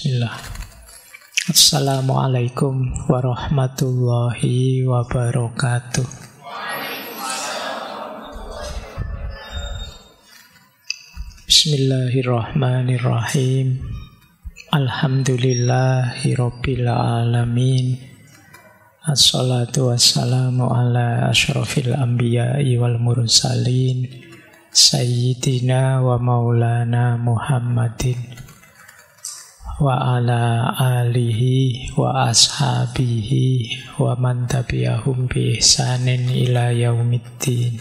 Bismillah. Assalamualaikum warahmatullahi wabarakatuh. Bismillahirrahmanirrahim. Alhamdulillahi rabbil alamin. Assalatu wassalamu ala asyrafil anbiya'i wal mursalin Sayyidina wa maulana Muhammadin wa ala alihi wa ashabihi wa man tabi'ahum bi ihsanin ila yaumiddin.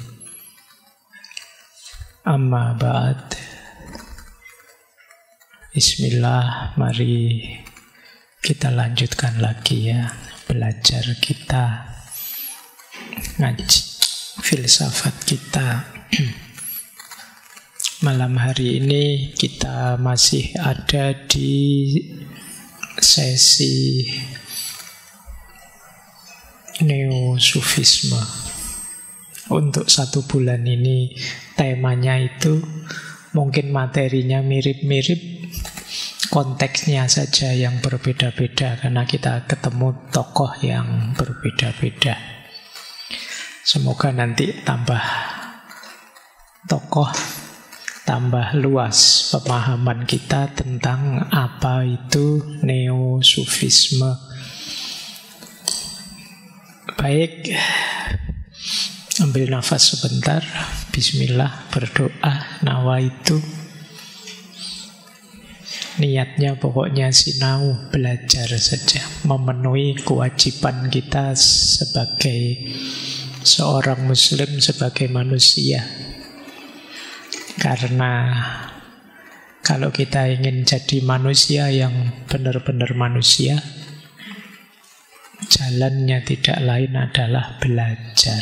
Amma ba'd. Bismillah, mari kita lanjutkan lagi ya belajar kita, ngaji filsafat kita. Malam hari ini kita masih ada di sesi Neo-Sufisme. Untuk 1 bulan ini temanya itu mungkin materinya mirip-mirip, konteksnya saja yang berbeda-beda karena kita ketemu tokoh yang berbeda-beda. Semoga nanti tambah tokoh, tambah luas pemahaman kita tentang apa itu Neo-Sufisme. Baik, ambil nafas sebentar. Bismillah, berdoa, nawaitu. Niatnya pokoknya sinau, belajar saja, memenuhi kewajiban kita sebagai seorang muslim, sebagai manusia. Karena kalau kita ingin jadi manusia yang benar-benar manusia, jalannya tidak lain adalah belajar.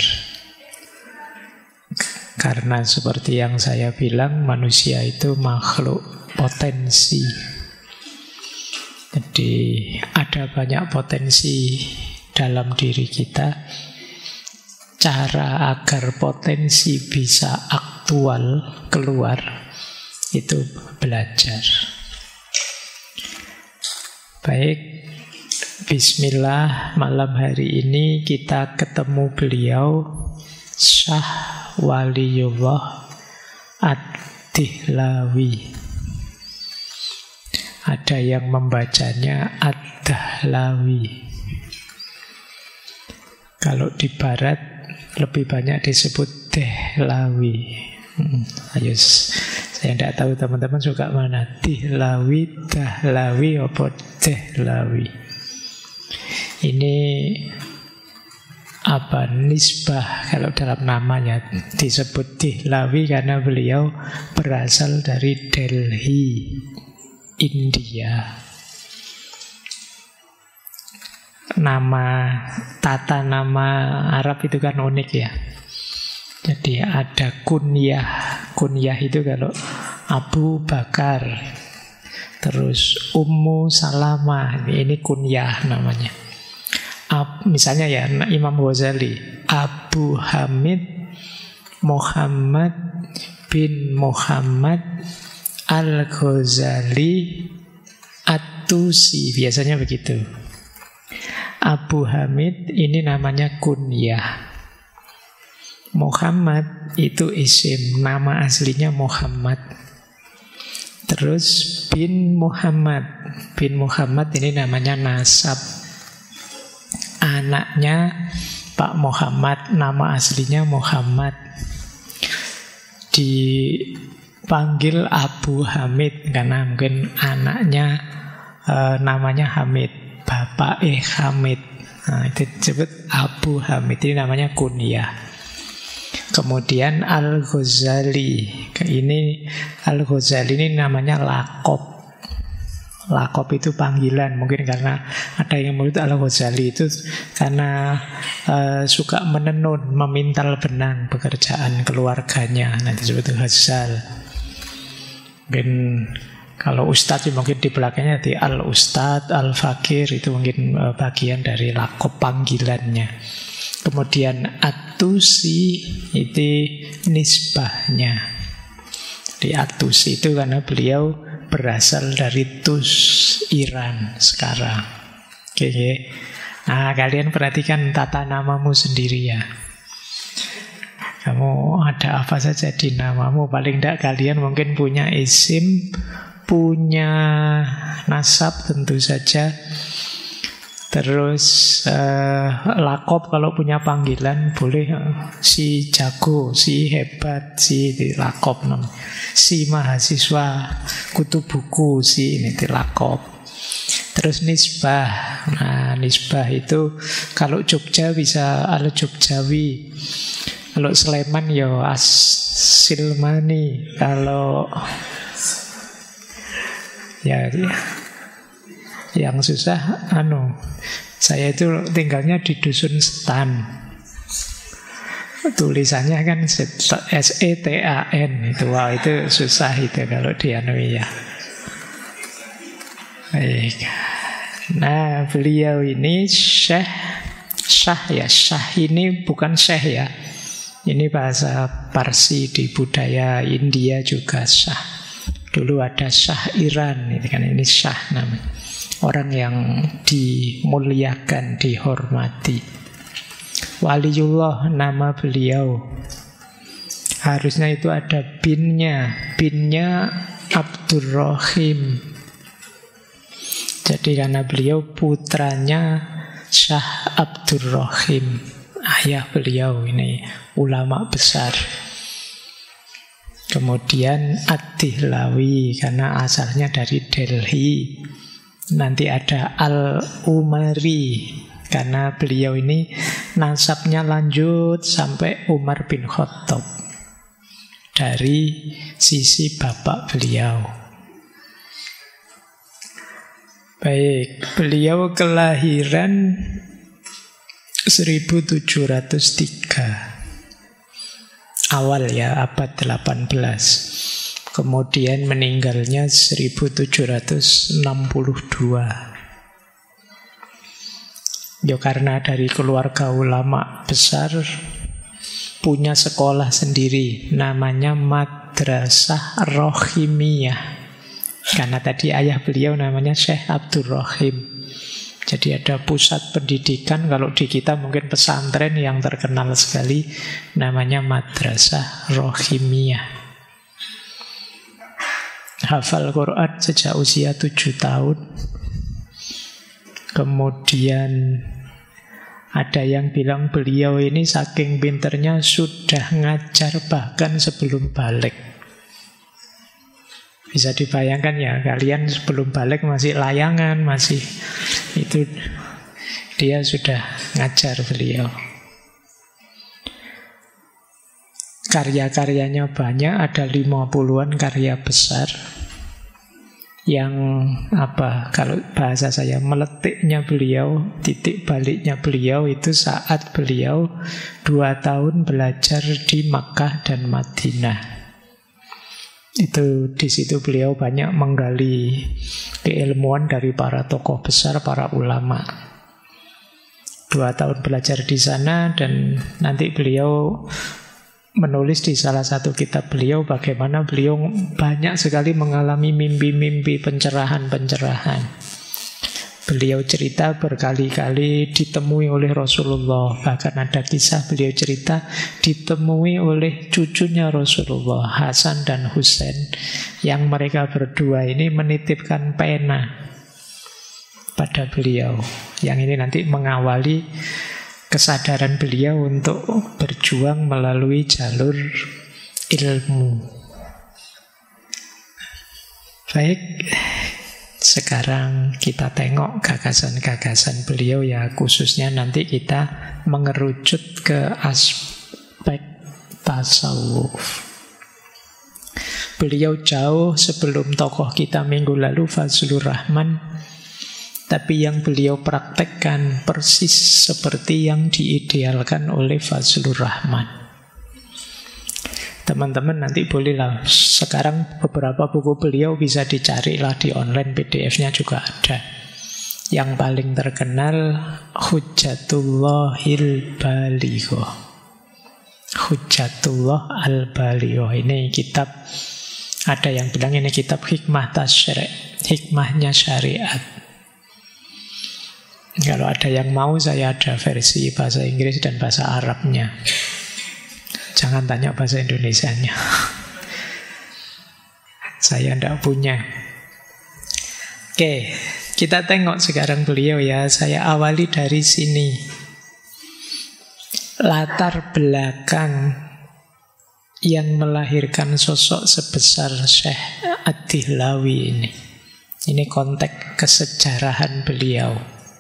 Karena seperti yang saya bilang, manusia itu makhluk potensi. Jadi ada banyak potensi dalam diri kita. Cara agar potensi bisa aktual keluar itu belajar. Baik, bismillah, malam hari ini kita ketemu beliau Syah Waliyullah Ad-Dihlawi. Ada yang membacanya Ad-Dahlawi. Kalau di barat lebih banyak disebut Dehlawi. Ayo, saya tidak tahu teman-teman suka mana, Dihlawi, Dahlawi, atau Dehlawi. Ini apa, nisbah kalau dalam namanya disebut Dihlawi karena beliau berasal dari Delhi, India. Tata nama Arab itu kan unik ya. Jadi ada kunyah. Kunyah itu kalau Abu Bakar, terus Ummu Salamah, ini kunyah namanya. Misalnya ya, Imam Ghazali, Abu Hamid Muhammad bin Muhammad Al-Ghazali At-Tusi, biasanya begitu. Abu Hamid ini namanya kunyah. Muhammad itu isim, nama aslinya Muhammad. Terus bin Muhammad. Bin Muhammad ini namanya nasab. Anaknya Pak Muhammad, nama aslinya Muhammad. Dipanggil Abu Hamid karena mungkin anaknya namanya Hamid. Bapak Hamid. Nah, itu disebut Abu Hamid. Ini namanya kunyah. Kemudian Al-Ghazali. Ini Al-Ghazali ini namanya lakob. Lakob itu panggilan. Mungkin karena ada yang menurut Al-Ghazali itu karena suka menenun, memintal benang pekerjaan keluarganya. Nah, disebut Ghazal. Mungkin kalau Ustadz mungkin di belakangnya di Al-Ustadz, Al-Fakir, itu mungkin bagian dari lakob panggilannya. Kemudian At-Tusi itu nisbahnya. Di At-Tusi itu karena beliau berasal dari Tus, Iran sekarang. Oke. Nah, kalian perhatikan tata namamu sendiri ya. Kamu ada apa saja di namamu. Paling tidak kalian mungkin punya isim, punya nasab tentu saja. Terus lakob kalau punya panggilan boleh si jago, si hebat, si lakob. Si mahasiswa, kutu buku, si ini lakob. Terus nisbah. Nah, nisbah itu kalau Jogja bisa al-Jogjawi. Kalau Sleman ya As-Silmani. Kalau ya yang susah saya itu tinggalnya di Dusun Setan. Tulisannya kan S-E-T-A-N itu. Wah, itu susah itu kalau di ya. Baik. Nah, beliau ini Syah ya. Syah ini bukan Syekh ya. Ini bahasa Parsi, di budaya India juga Syah. Dulu ada Syah Iran, ini Syah namanya. Orang yang dimuliakan, dihormati. Waliullah nama beliau. Harusnya itu ada binnya. Binnya Abdurrahim. Jadi karena beliau putranya Syah Abdurrahim, ayah beliau ini ulama besar. Kemudian Ad-Dihlawi karena asalnya dari Delhi. Nanti ada Al-Umari karena beliau ini nasabnya lanjut sampai Umar bin Khattab dari sisi bapak beliau. Baik, beliau kelahiran 1703 awal ya, abad 18. Kemudian meninggalnya 1762. Ya karena dari keluarga ulama besar, punya sekolah sendiri namanya Madrasah Rohimiyah. Karena tadi ayah beliau namanya Syekh Abdurrahim. Jadi ada pusat pendidikan, kalau di kita mungkin pesantren yang terkenal sekali, namanya Madrasah Rohimiyah. Hafal Quran sejak usia 7 tahun. Kemudian ada yang bilang beliau ini saking pinternya sudah ngajar bahkan sebelum balik. Bisa dibayangkan ya, kalian sebelum balik masih layangan, masih itu dia sudah ngajar beliau. Karya-karyanya banyak, ada 50-an karya besar. Yang kalau bahasa saya, meletiknya beliau, titik baliknya beliau itu saat beliau 2 tahun belajar di Makkah dan Madinah. Itu di situ beliau banyak menggali keilmuan dari para tokoh besar, para ulama. 2 tahun belajar di sana, dan nanti beliau menulis di salah satu kitab beliau bagaimana beliau banyak sekali mengalami mimpi-mimpi pencerahan-pencerahan. Beliau cerita berkali-kali ditemui oleh Rasulullah. Bahkan ada kisah beliau cerita ditemui oleh cucunya Rasulullah, Hasan dan Husain, yang mereka berdua ini menitipkan pena pada beliau. Yang ini nanti mengawali kesadaran beliau untuk berjuang melalui jalur ilmu. Baik, sekarang kita tengok gagasan-gagasan beliau ya, khususnya nanti kita mengerucut ke aspek tasawuf. Beliau jauh sebelum tokoh kita minggu lalu, Fazlur Rahman. Tapi yang beliau praktekkan persis seperti yang diidealkan oleh Fazlur Rahman. Teman-teman nanti bolehlah, sekarang beberapa buku beliau bisa dicari lah di online, PDF-nya juga ada. Yang paling terkenal Hujjatullahil Balighoh. Hujjatullah al-Balighoh ini kitab Ada yang bilang ini kitab hikmah tasyri', hikmahnya syariat. Kalau ada yang mau, saya ada versi bahasa Inggris dan bahasa Arabnya. Jangan tanya bahasa Indonesianya. Saya tidak punya. Oke, kita tengok sekarang beliau ya. Saya awali dari sini. Latar belakang yang melahirkan sosok sebesar Syekh Ad-Dihlawi ini. Ini konteks kesejarahan beliau.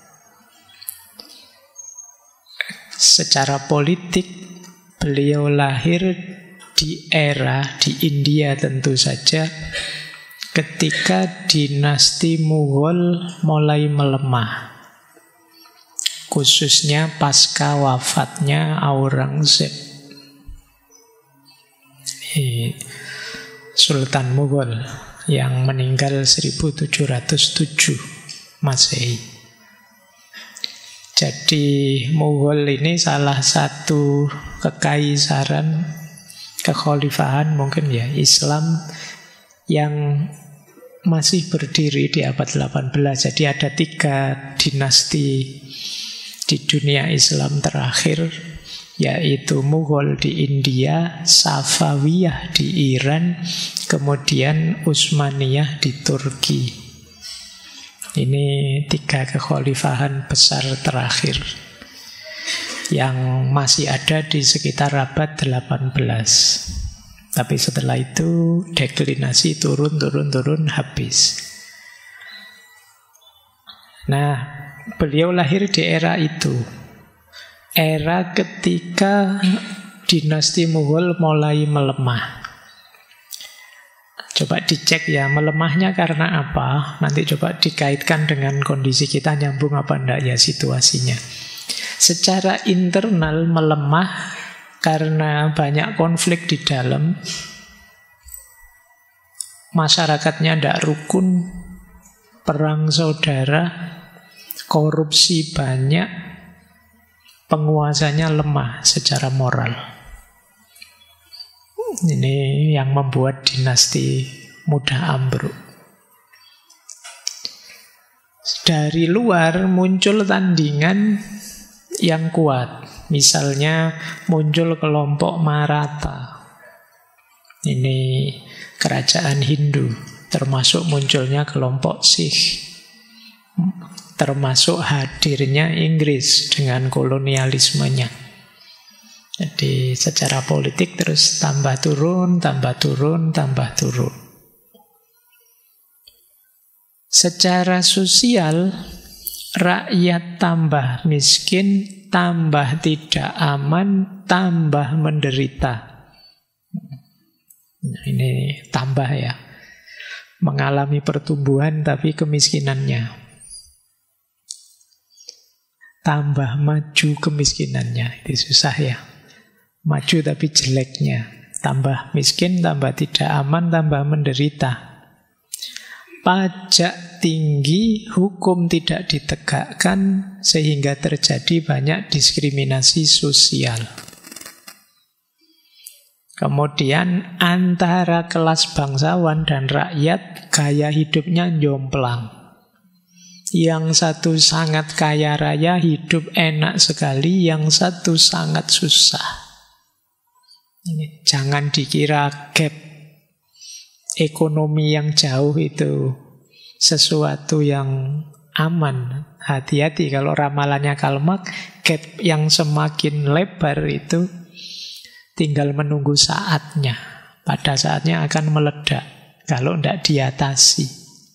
Secara politik, beliau lahir di era di India tentu saja ketika dinasti Mughal mulai melemah, khususnya pasca wafatnya Aurangzeb, Sultan Mughal yang meninggal 1707 Masehi. Jadi Mughal ini salah satu kekaisaran, kekhalifahan mungkin ya, Islam yang masih berdiri di abad 18. Jadi ada 3 dinasti di dunia Islam terakhir, yaitu Mughal di India, Safawiyah di Iran, kemudian Utsmaniyah di Turki. Ini 3 kekhalifahan besar terakhir yang masih ada di sekitar abad 18. Tapi setelah itu deklinasi, turun, habis. Nah, beliau lahir di era itu. Era ketika dinasti Mughal mulai melemah. Coba dicek ya, melemahnya karena apa? Nanti coba dikaitkan dengan kondisi kita, nyambung apa enggak ya situasinya. Secara internal melemah karena banyak konflik di dalam, masyarakatnya tidak rukun, perang saudara, korupsi banyak, penguasanya lemah secara moral. Ini yang membuat dinasti mudah ambruk. Dari luar muncul tandingan yang kuat. Misalnya muncul kelompok Maratha. Ini kerajaan Hindu. Termasuk munculnya kelompok Sikh. Termasuk hadirnya Inggris dengan kolonialismenya. Jadi secara politik terus tambah turun. Secara sosial, rakyat tambah miskin, tambah tidak aman, tambah menderita. Nah, ini tambah ya. Mengalami pertumbuhan tapi kemiskinannya. Tambah maju kemiskinannya. Itu susah ya. Maju tapi jeleknya. Tambah miskin, tambah tidak aman, tambah menderita. Pajak tinggi, hukum tidak ditegakkan, sehingga terjadi banyak diskriminasi sosial. Kemudian antara kelas bangsawan dan rakyat, gaya hidupnya jomplang. Yang satu sangat kaya raya, hidup enak sekali, yang satu sangat susah. Ini jangan dikira gap ekonomi yang jauh itu sesuatu yang aman. Hati-hati kalau ramalannya Karl Marx, gap yang semakin lebar itu tinggal menunggu saatnya. Pada saatnya akan meledak kalau tidak diatasi.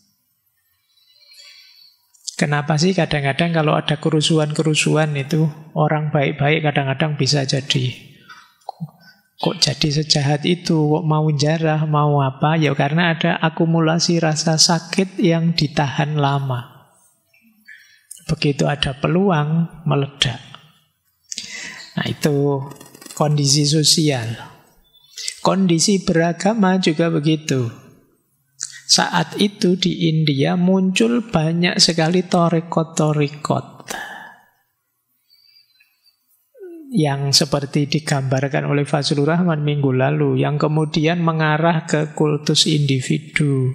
Kenapa sih kadang-kadang kalau ada kerusuhan-kerusuhan itu orang baik-baik kadang-kadang bisa jadi, kok jadi sejahat itu, kok mau jarah, mau apa? Ya karena ada akumulasi rasa sakit yang ditahan lama. Begitu ada peluang, meledak. Nah itu kondisi sosial. Kondisi beragama juga begitu. Saat itu di India muncul banyak sekali torekot-torekot. yang seperti digambarkan oleh Fazlur Rahman minggu lalu, yang kemudian mengarah ke kultus individu.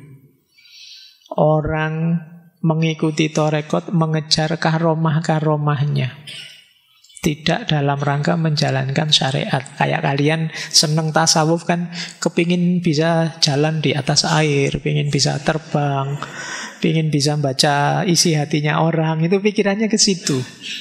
Orang mengikuti tarekat, mengejar karomah-karomahnya, tidak dalam rangka menjalankan syariat. Kayak kalian seneng tasawuf kan, kepingin bisa jalan di atas air, pingin bisa terbang, pingin bisa baca isi hatinya orang, itu pikirannya ke situ.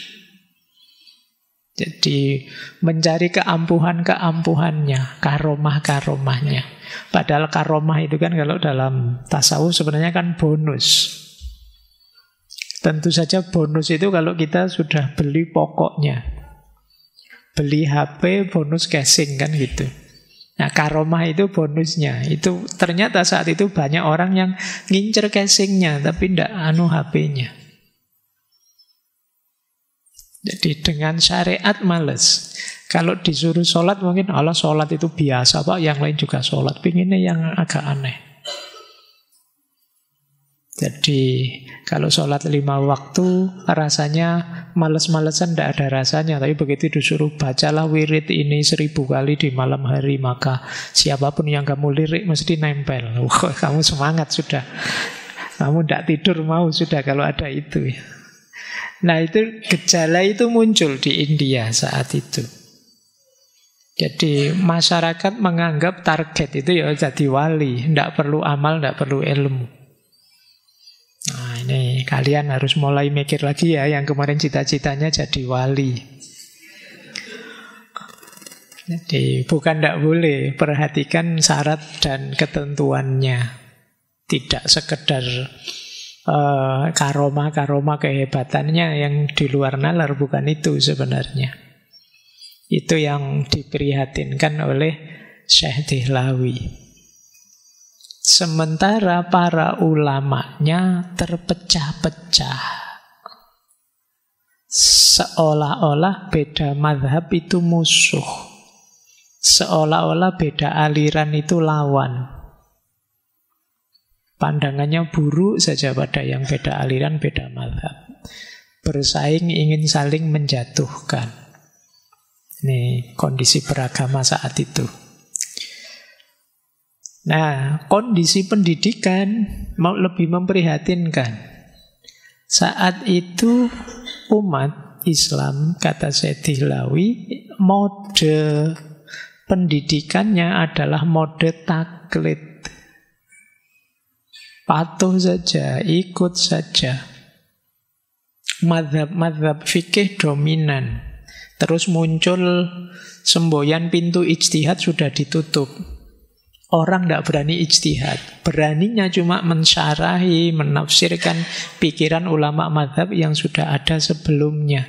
Jadi mencari keampuhan-keampuhannya, karomah-karomahnya. Padahal karomah itu kan kalau dalam tasawuf sebenarnya kan bonus. Tentu saja bonus itu kalau kita sudah beli pokoknya. Beli HP bonus casing kan gitu. Nah karomah itu bonusnya. Itu ternyata saat itu banyak orang yang ngincer casingnya tapi tidak HP-nya. Jadi dengan syariat males. Kalau disuruh sholat mungkin Allah sholat itu biasa Pak, yang lain juga sholat. Pinginnya yang agak aneh. Jadi kalau sholat 5 waktu rasanya males-malesan, tidak ada rasanya. Tapi begitu disuruh bacalah wirid ini 1000 kali di malam hari, maka siapapun yang kamu lirik mesti nempel. Wah, kamu semangat sudah. Kamu tidak tidur mau sudah kalau ada itu. Nah itu gejala itu muncul di India saat itu. Jadi masyarakat menganggap target itu ya jadi wali, tidak perlu amal, tidak perlu ilmu. Nah ini kalian harus mulai mikir lagi ya, yang kemarin cita-citanya jadi wali. Jadi bukan tidak boleh, perhatikan syarat dan ketentuannya. Tidak sekedar karomah kehebatannya yang di luar nalar, bukan itu sebenarnya. Itu yang diprihatinkan oleh Syekh Dehlawi. Sementara para ulamanya terpecah-pecah, seolah-olah beda mazhab itu musuh, seolah-olah beda aliran itu lawan. Pandangannya buruk saja pada yang beda aliran, beda mazhab. Bersaing ingin saling menjatuhkan. Ini kondisi beragama saat itu. Nah, kondisi pendidikan mau lebih memprihatinkan. Saat itu umat Islam, kata Syekh Dehlawi, mode pendidikannya adalah mode taklid. Patuh saja, ikut saja. Mazhab-mazhab fikih dominan. Terus muncul semboyan pintu ijtihad sudah ditutup. Orang tidak berani ijtihad. Beraninya cuma mensyarahi, menafsirkan pikiran ulama mazhab yang sudah ada sebelumnya.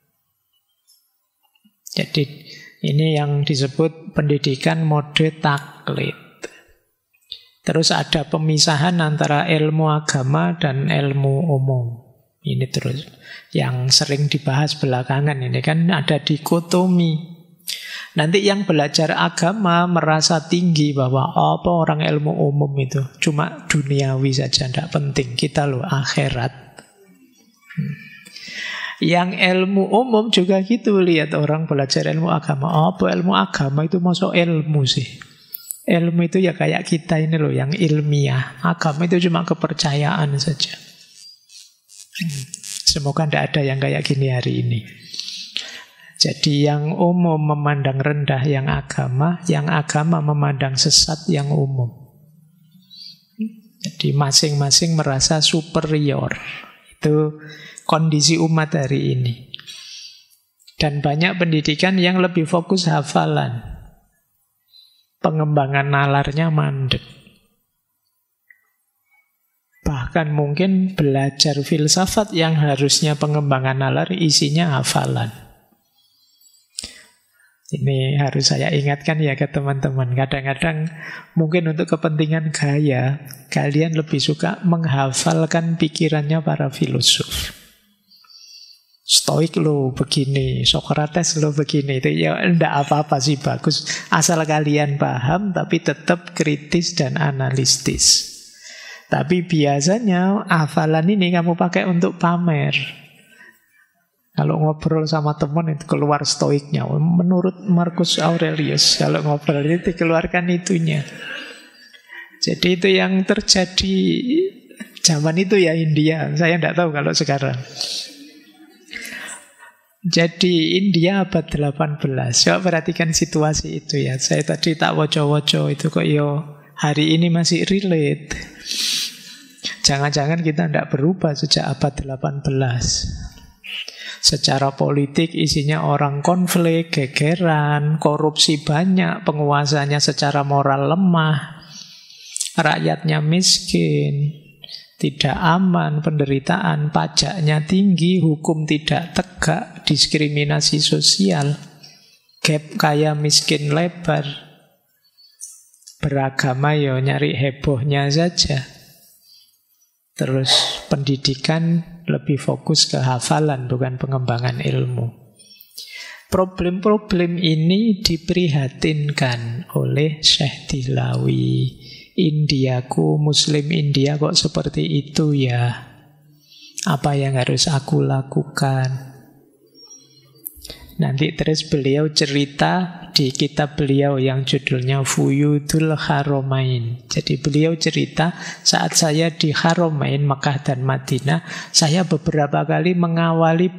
Jadi ini yang disebut pendidikan mode taklid. Terus ada pemisahan antara ilmu agama dan ilmu umum. Ini terus yang sering dibahas belakangan ini kan ada dikotomi. Nanti yang belajar agama merasa tinggi bahwa apa orang ilmu umum itu cuma duniawi saja, tidak penting. Kita loh akhirat. Yang ilmu umum juga gitu, lihat orang belajar ilmu agama. Apa ilmu agama itu masuk ilmu sih? Ilmu itu ya kayak kita ini loh yang ilmiah. Agama itu cuma kepercayaan saja. Semoga tidak ada yang kayak gini hari ini. Jadi yang umum memandang rendah yang agama memandang sesat yang umum. Jadi masing-masing merasa superior. Itu kondisi umat hari ini. Dan banyak pendidikan yang lebih fokus hafalan. Pengembangan nalarnya mandek. Bahkan mungkin belajar filsafat yang harusnya pengembangan nalar isinya hafalan. Ini harus saya ingatkan ya ke teman-teman. Kadang-kadang mungkin untuk kepentingan gaya, kalian lebih suka menghafalkan pikirannya para filosof. Stoik lo begini, Sokrates lo begini. Itu ya enggak apa-apa sih, bagus. Asal kalian paham tapi tetap kritis dan analitis. Tapi biasanya hafalan ini kamu pakai untuk pamer. Kalau ngobrol sama teman itu keluar stoiknya. Menurut Marcus Aurelius, kalau ngobrol itu dikeluarkan itunya. Jadi itu yang terjadi zaman itu ya India. Saya tidak tahu kalau sekarang. Jadi India abad 18. Coba perhatikan situasi itu ya. Saya tadi tak woco-woco itu kok hari ini masih relate. Jangan-jangan kita tidak berubah sejak abad 18. Secara politik isinya orang konflik, gegeran, korupsi banyak, penguasanya secara moral lemah, rakyatnya miskin, tidak aman, penderitaan, pajaknya tinggi, hukum tidak tegak, diskriminasi sosial, gap kaya miskin lebar, beragama nyari hebohnya saja. Terus pendidikan lebih fokus ke hafalan bukan pengembangan ilmu. Problem-problem ini diprihatinkan oleh Syekh Dihlawi. Indiaku, Muslim India kok seperti itu ya? Apa yang harus aku lakukan? Nanti terus beliau cerita di kitab beliau yang judulnya Fuyudul Haramain. Jadi beliau cerita saat saya di Haramain, Makkah dan Madinah, saya beberapa kali mengalami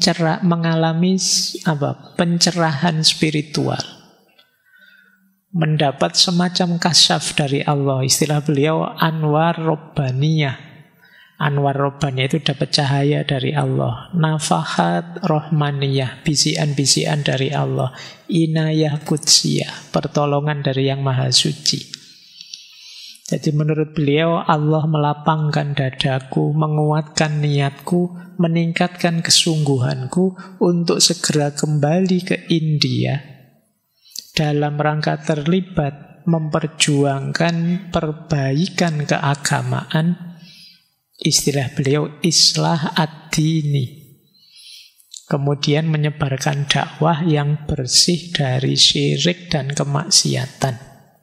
pencerahan spiritual. Mendapat semacam kasyaf dari Allah. Istilah beliau Anwar Robbaniyah. Anwar Robbaniyah itu dapat cahaya dari Allah. Nafahat Rahmaniyah, bisian-bisian dari Allah. Inayah Qudsiyah, pertolongan dari Yang Maha Suci. Jadi menurut beliau Allah melapangkan dadaku, menguatkan niatku, meningkatkan kesungguhanku untuk segera kembali ke India dalam rangka terlibat memperjuangkan perbaikan keagamaan. Istilah beliau islah ad-dini. Kemudian menyebarkan dakwah yang bersih dari syirik dan kemaksiatan.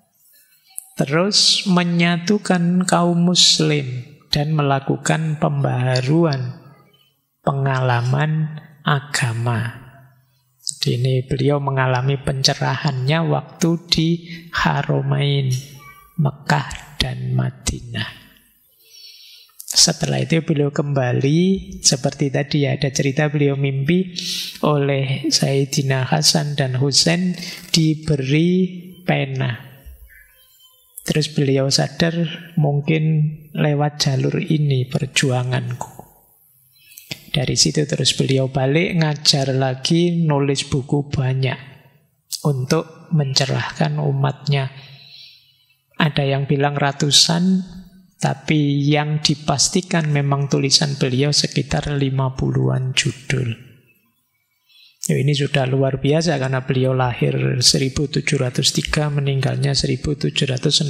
Terus menyatukan kaum muslim dan melakukan pembaharuan pengalaman agama. Jadi ini beliau mengalami pencerahannya waktu di Haramain, Mekah dan Madinah. Setelah itu beliau kembali, seperti tadi ya, ada cerita beliau mimpi oleh Sayyidina Hasan dan Husain diberi pena. Terus beliau sadar mungkin lewat jalur ini perjuanganku. Dari situ terus beliau balik ngajar lagi, nulis buku banyak untuk mencerahkan umatnya. Ada yang bilang ratusan, tapi yang dipastikan memang tulisan beliau sekitar 50-an judul. Ini sudah luar biasa karena beliau lahir 1703, meninggalnya 1762.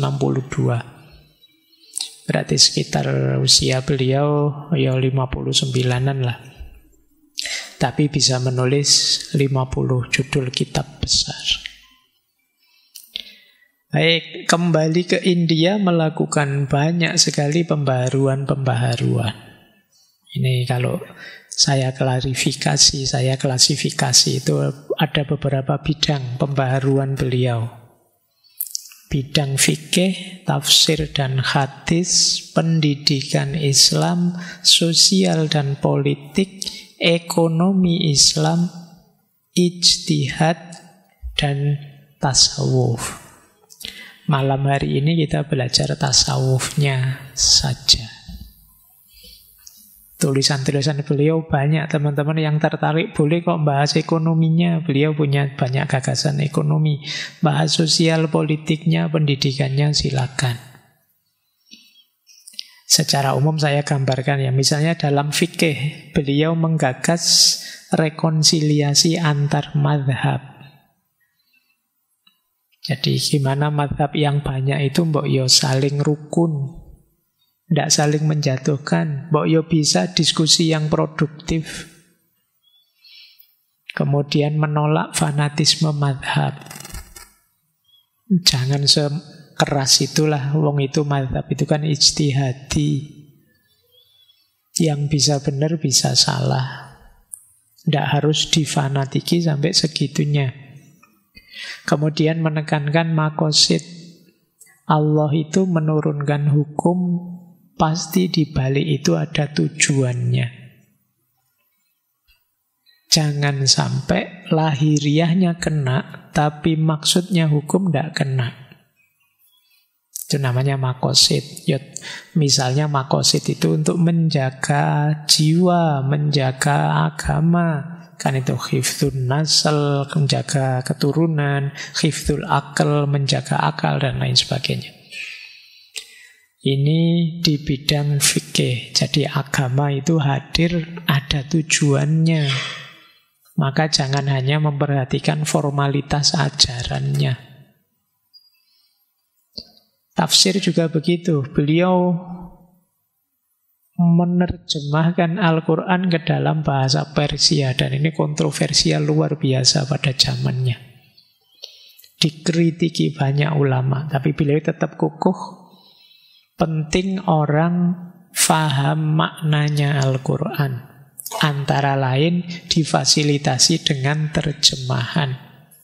Berarti sekitar usia beliau 59-an lah. Tapi bisa menulis 50 judul kitab besar. Baik, kembali ke India melakukan banyak sekali pembaharuan-pembaharuan. Ini kalau saya klarifikasi, saya klasifikasi itu ada beberapa bidang pembaharuan beliau. Bidang fikih, tafsir dan hadis, pendidikan Islam, sosial dan politik, ekonomi Islam, ijtihad dan tasawuf. Malam hari ini kita belajar tasawufnya saja. Tulisan-tulisan beliau banyak, teman-teman yang tertarik boleh kok bahas ekonominya. Beliau punya banyak gagasan ekonomi. Bahas sosial politiknya, pendidikannya silakan. Secara umum saya gambarkan ya, misalnya dalam fikih beliau menggagas rekonsiliasi antar madhab. Jadi gimana madhab yang banyak itu mbok yo saling rukun, tidak saling menjatuhkan, mbok yo bisa diskusi yang produktif. Kemudian menolak fanatisme madhab. Jangan sekeras itulah, wong itu madhab itu kan ijtihadi. Yang bisa benar bisa salah. Tidak harus difanatiki sampai segitunya. Kemudian menekankan makosid. Allah itu menurunkan hukum, pasti di balik itu ada tujuannya. Jangan sampai lahiriahnya kena, tapi maksudnya hukum tidak kena. Itu namanya makosid. Misalnya makosid itu untuk menjaga jiwa, menjaga agama. Kan itu hifdzun nasl, menjaga keturunan, hifdzul akal, menjaga akal, dan lain sebagainya. Ini di bidang fikih. Jadi agama itu hadir ada tujuannya. Maka jangan hanya memperhatikan formalitas ajarannya. Tafsir juga begitu. Beliau menerjemahkan Al-Quran ke dalam bahasa Persia. Dan ini kontroversial luar biasa pada zamannya. Dikritiki banyak ulama. Tapi beliau tetap kukuh. Penting orang faham maknanya Al-Quran. Antara lain difasilitasi dengan terjemahan.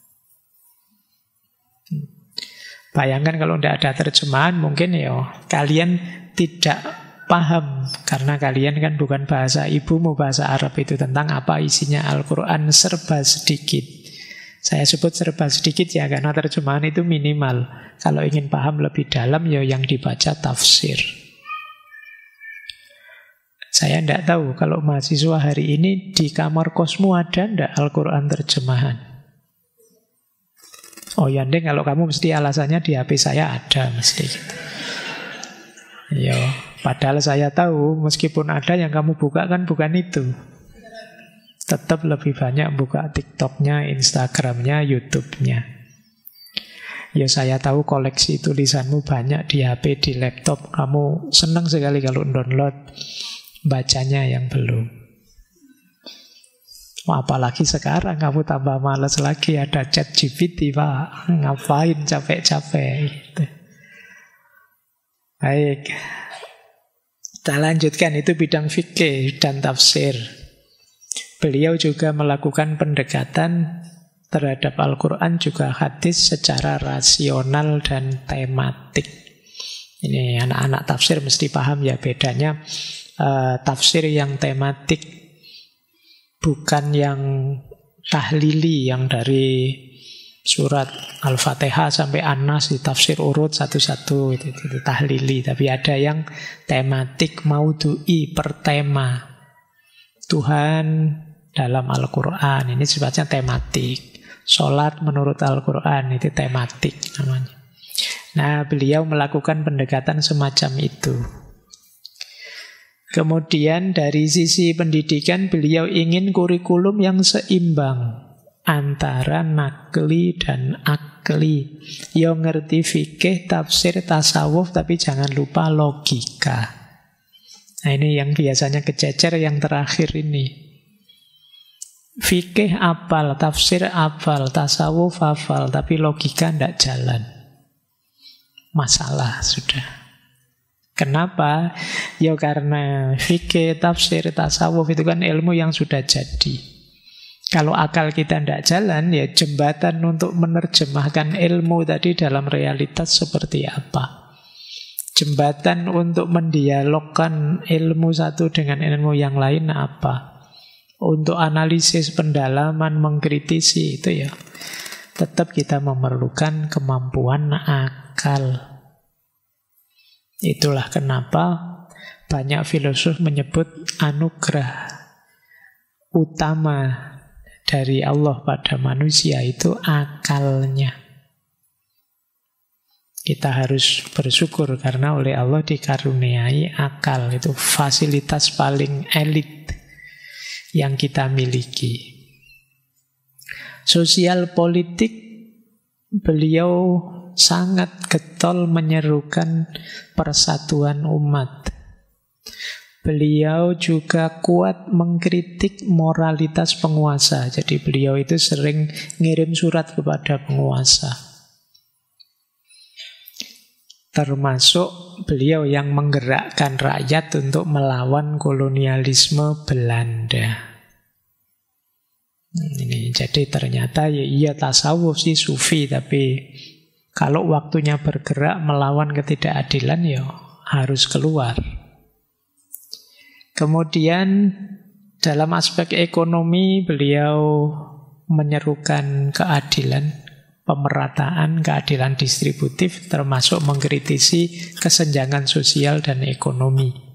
Bayangkan kalau tidak ada terjemahan, mungkin kalian tidak paham. Karena kalian kan bukan bahasa ibumu, bahasa Arab itu tentang apa isinya Al-Quran serba sedikit. Saya sebut serba sedikit ya, karena terjemahan itu minimal. Kalau ingin paham lebih dalam, yang dibaca tafsir. Saya tidak tahu kalau mahasiswa hari ini di kamar kosmu ada tidak Al-Quran terjemahan. Oh ya, Ndeng, kalau kamu mesti alasannya di HP saya ada, mesti gitu. Padahal saya tahu meskipun ada yang kamu buka kan bukan itu. Tetap lebih banyak buka TikToknya, Instagramnya, YouTube-nya. Saya tahu koleksi tulisanmu banyak di HP, di laptop. Kamu senang sekali kalau download, bacanya yang belum. Apalagi sekarang kamu tambah malas lagi, ada ChatGPT, Pak. Ngapain capek-capek gitu. Baik, kita lanjutkan. Itu bidang fikih dan tafsir. Beliau juga melakukan pendekatan terhadap Al-Quran juga hadis secara rasional dan tematik. Ini anak-anak tafsir mesti paham ya bedanya. Tafsir yang tematik, bukan yang tahlili, yang dari surat Al-Fatihah sampai An-Nas di tafsir urut satu-satu, itu tahlili. Tapi ada yang tematik, maudhu'i, per tema. Tuhan dalam Al-Quran, ini sifatnya tematik. Sholat menurut Al-Quran, itu tematik namanya. Nah, beliau melakukan pendekatan semacam itu. Kemudian dari sisi pendidikan, beliau ingin kurikulum yang seimbang antara nakli dan akli. Ngerti fikih, tafsir, tasawuf, tapi jangan lupa logika. Nah, ini yang biasanya kececer yang terakhir ini. Fikih hafal, tafsir hafal, tasawuf hafal, tapi logika tidak jalan. Masalah sudah. Kenapa? Karena fikih, tafsir, tasawuf itu kan ilmu yang sudah jadi. Kalau akal kita tidak jalan, jembatan untuk menerjemahkan ilmu tadi dalam realitas seperti apa. Jembatan untuk mendialogkan ilmu satu dengan ilmu yang lain apa. Untuk analisis, pendalaman, mengkritisi itu tetap kita memerlukan kemampuan akal. Itulah kenapa banyak filosof menyebut anugerah utama dari Allah pada manusia itu akalnya. Kita harus bersyukur karena oleh Allah dikaruniai akal. Itu fasilitas paling elit yang kita miliki. Sosial politik, beliau sangat getol menyerukan persatuan umat. Beliau juga kuat mengkritik moralitas penguasa. Jadi beliau itu sering ngirim surat kepada penguasa. Termasuk beliau yang menggerakkan rakyat untuk melawan kolonialisme Belanda. Ini jadi ternyata ya iya tasawuf sih sufi, tapi kalau waktunya bergerak melawan ketidakadilan ya harus keluar. Kemudian dalam aspek ekonomi beliau menyerukan keadilan, pemerataan, keadilan distributif, termasuk mengkritisi kesenjangan sosial dan ekonomi.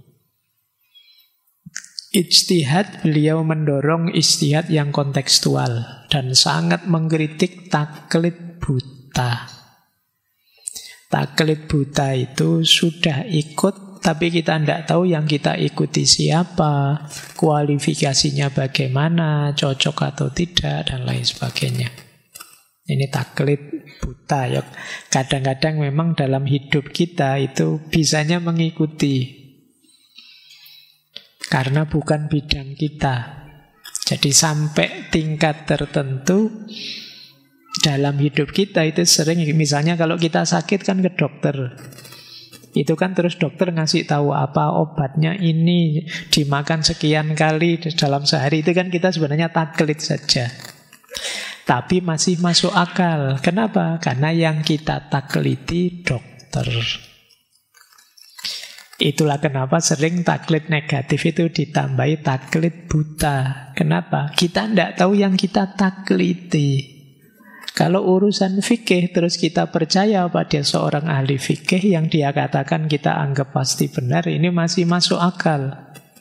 Ijtihad, beliau mendorong ijtihad yang kontekstual dan sangat mengkritik taklid buta. Taklid buta itu sudah ikut, tapi kita tidak tahu yang kita ikuti siapa, kualifikasinya bagaimana, cocok atau tidak, dan lain sebagainya. Ini taklid buta. Ya. Kadang-kadang memang dalam hidup kita itu bisanya mengikuti, karena bukan bidang kita. Jadi sampai tingkat tertentu dalam hidup kita itu sering, misalnya kalau kita sakit kan ke dokter. Itu kan terus dokter ngasih tahu apa obatnya ini, dimakan sekian kali dalam sehari. Itu kan kita sebenarnya taklid saja. Tapi masih masuk akal. Kenapa? Karena yang kita taklidi dokter. Itulah kenapa sering taklid negatif itu ditambahi taklid buta. Kenapa? Kita tidak tahu yang kita taklidi. Kalau urusan fikih terus kita percaya pada seorang ahli fikih yang dia katakan kita anggap pasti benar, ini masih masuk akal.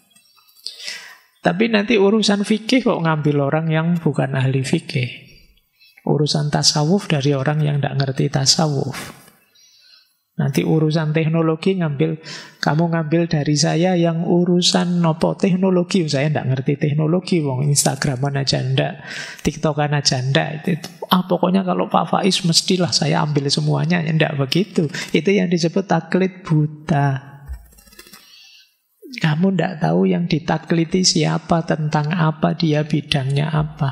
Tapi nanti urusan fikih kok ngambil orang yang bukan ahli fikih. Urusan tasawuf dari orang yang tidak ngerti tasawuf. Nanti urusan teknologi kamu ngambil dari saya yang urusan nopo teknologi. Saya tidak ngerti teknologi, wong Instagraman aja ndak, TikTokan aja ndak. Pokoknya kalau Pak Faiz mestilah saya ambil semuanya. Ndak begitu. Itu yang disebut taklid buta. Kamu ndak tahu yang ditaklidi siapa, tentang apa, dia bidangnya apa.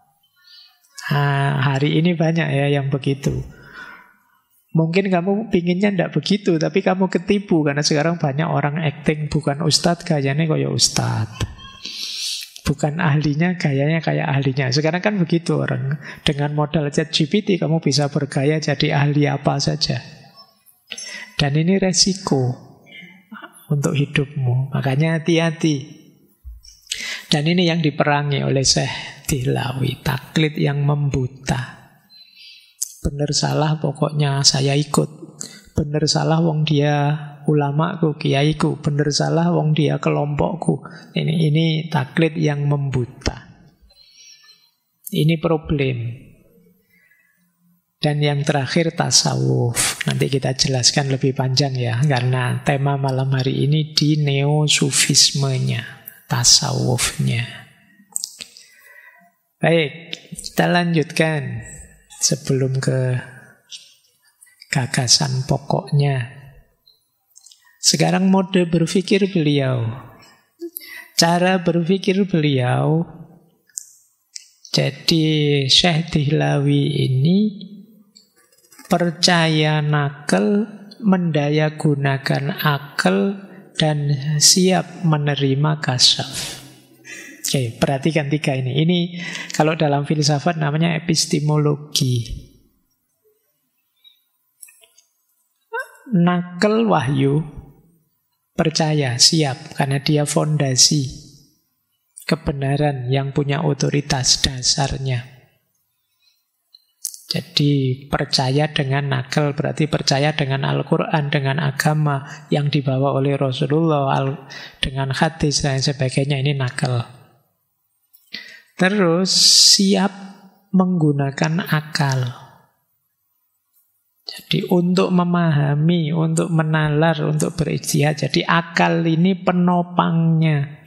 Nah, hari ini banyak ya yang begitu. Mungkin kamu pinginnya ndak begitu, tapi kamu ketipu karena sekarang banyak orang acting bukan ustadz, gayanya kayak ustadz. Bukan ahlinya, gayanya kayak ahlinya. Sekarang kan begitu orang. Dengan modal ChatGPT kamu bisa bergaya jadi ahli apa saja. Dan ini resiko untuk hidupmu. Makanya hati-hati. Dan ini yang diperangi oleh Syekh Dihlawi, taklid yang membuta. Benar salah pokoknya saya ikut. Benar salah wong dia ulamaku, kiaiku. Benar salah wong dia kelompokku. Ini taklid yang membuta. Ini problem. Dan yang terakhir tasawuf. Nanti kita jelaskan lebih panjang ya, karena tema malam hari ini di neo-sufismenya, tasawufnya. Baik, kita lanjutkan. Sebelum ke gagasan pokoknya. Sekarang mode berpikir beliau. Cara berpikir beliau. Jadi Syekh Dihlawi ini percaya nakal, mendayagunakan akal, dan siap menerima kasyaf. Oke, perhatikan tiga ini. Ini kalau dalam filsafat namanya epistemologi. Nakal wahyu, percaya, siap, karena dia fondasi kebenaran yang punya otoritas dasarnya. Jadi percaya dengan nakal berarti percaya dengan Al-Quran, dengan agama yang dibawa oleh Rasulullah, dengan hadis dan sebagainya, ini nakal. Terus siap menggunakan akal. Jadi untuk memahami, untuk menalar, untuk berijtihad. Jadi akal ini penopangnya.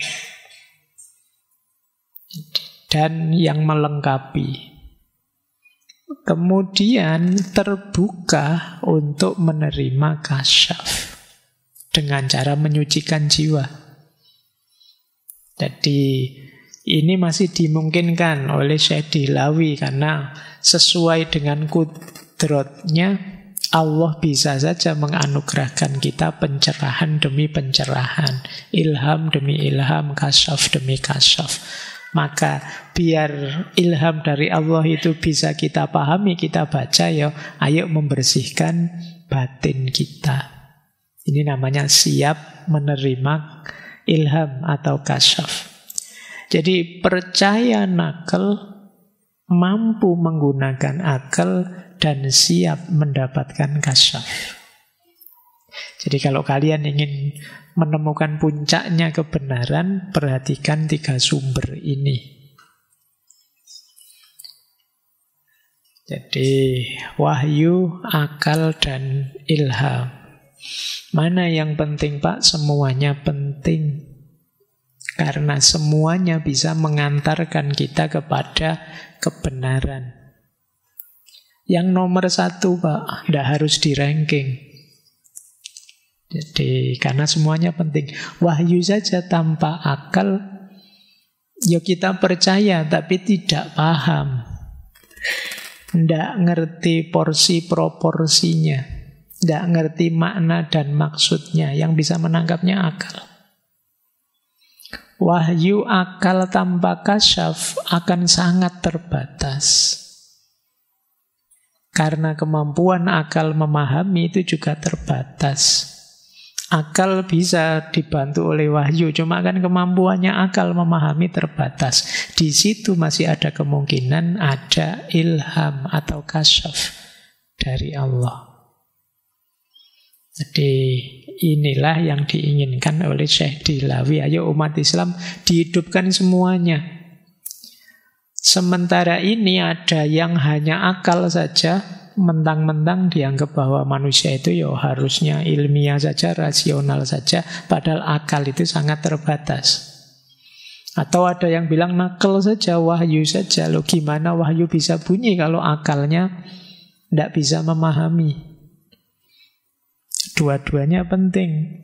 Dan yang melengkapi. Kemudian terbuka untuk menerima kasyaf. Dengan cara menyucikan jiwa. Jadi ini masih dimungkinkan oleh Syekh Dihlawi karena sesuai dengan kudratnya Allah bisa saja menganugerahkan kita pencerahan demi pencerahan, ilham demi ilham, kasyaf demi kasyaf. Maka biar ilham dari Allah itu bisa kita pahami, kita baca, ya ayo membersihkan batin kita. Ini namanya siap menerima ilham atau kasyaf. Jadi percaya nakal, mampu menggunakan akal, dan siap mendapatkan kasyaf. Jadi kalau kalian ingin menemukan puncaknya kebenaran, perhatikan 3 sumber ini. Jadi wahyu, akal, dan ilham. Mana yang penting, Pak? Semuanya penting. Karena semuanya bisa mengantarkan kita kepada kebenaran. Yang nomor 1, Pak, tidak harus di ranking. Jadi karena semuanya penting. Wahyu saja tanpa akal, ya kita percaya tapi tidak paham. Tidak ngerti porsi proporsinya, tidak ngerti makna dan maksudnya. Yang bisa menangkapnya akal. Wahyu akal tanpa kasyaf akan sangat terbatas. Karena kemampuan akal memahami itu juga terbatas. Akal bisa dibantu oleh wahyu, cuma kan kemampuannya akal memahami terbatas. Di situ masih ada kemungkinan ada ilham atau kasyaf dari Allah. Jadi inilah yang diinginkan oleh Syekh Dilawi. Ayo umat Islam dihidupkan semuanya. Sementara ini ada yang hanya akal saja, mentang-mentang dianggap bahwa manusia itu ya harusnya ilmiah saja, rasional saja, padahal akal itu sangat terbatas. Atau ada yang bilang nakal saja, wahyu saja. Loh gimana wahyu bisa bunyi kalau akalnya tidak bisa memahami? Dua-duanya penting.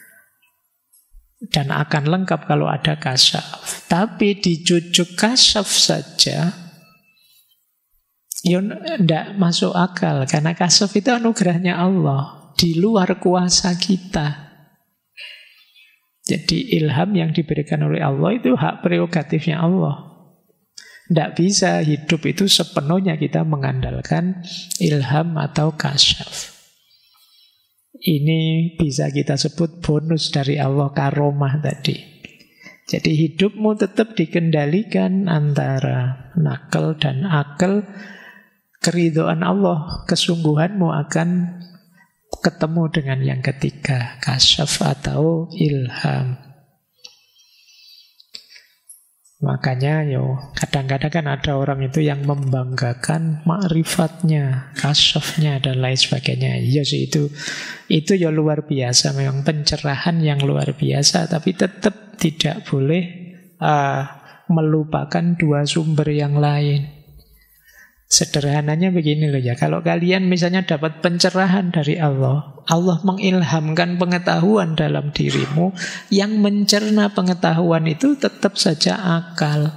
Dan akan lengkap kalau ada kasyaf. Tapi dijujuk kasyaf saja, ya tidak masuk akal. Karena kasyaf itu anugerahnya Allah, di luar kuasa kita. Jadi ilham yang diberikan oleh Allah itu hak prerogatifnya Allah. Tidak bisa hidup itu sepenuhnya kita mengandalkan ilham atau kasyaf. Ini bisa kita sebut bonus dari Allah, karomah tadi. Jadi hidupmu tetap dikendalikan antara nakal dan akal. Keridhaan Allah, kesungguhanmu akan ketemu dengan yang ketiga, kasyaf atau ilham. Makanya kadang-kadang kan ada orang itu yang membanggakan ma'rifatnya, kasyafnya dan lain sebagainya. Iya sih, itu ya luar biasa, memang pencerahan yang luar biasa, tapi tetap tidak boleh melupakan 2 sumber yang lain. Sederhananya begini loh ya, kalau kalian misalnya dapat pencerahan dari Allah, Allah mengilhamkan pengetahuan dalam dirimu, yang mencerna pengetahuan itu tetap saja akal.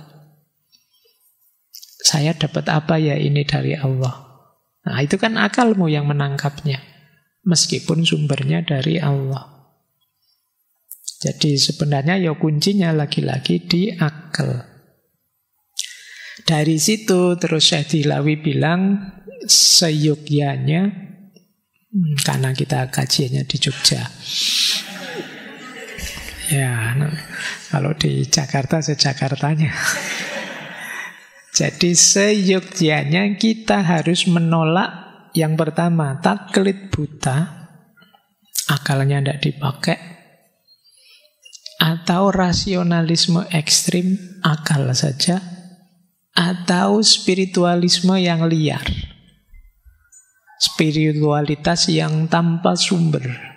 Saya dapat apa ya ini dari Allah? Nah itu kan akalmu yang menangkapnya, meskipun sumbernya dari Allah. Jadi sebenarnya ya kuncinya lagi-lagi di akal. Dari situ terus Syekh Dilawi bilang seyogyanya, karena kita kajiannya di Jogja. Ya, kalau di Jakarta se-Jakartanya. Jadi seyogyanya kita harus menolak yang pertama, taklid buta, akalnya tidak dipakai, atau rasionalisme ekstrim, akal saja, atau spiritualisme yang liar, spiritualitas yang tanpa sumber.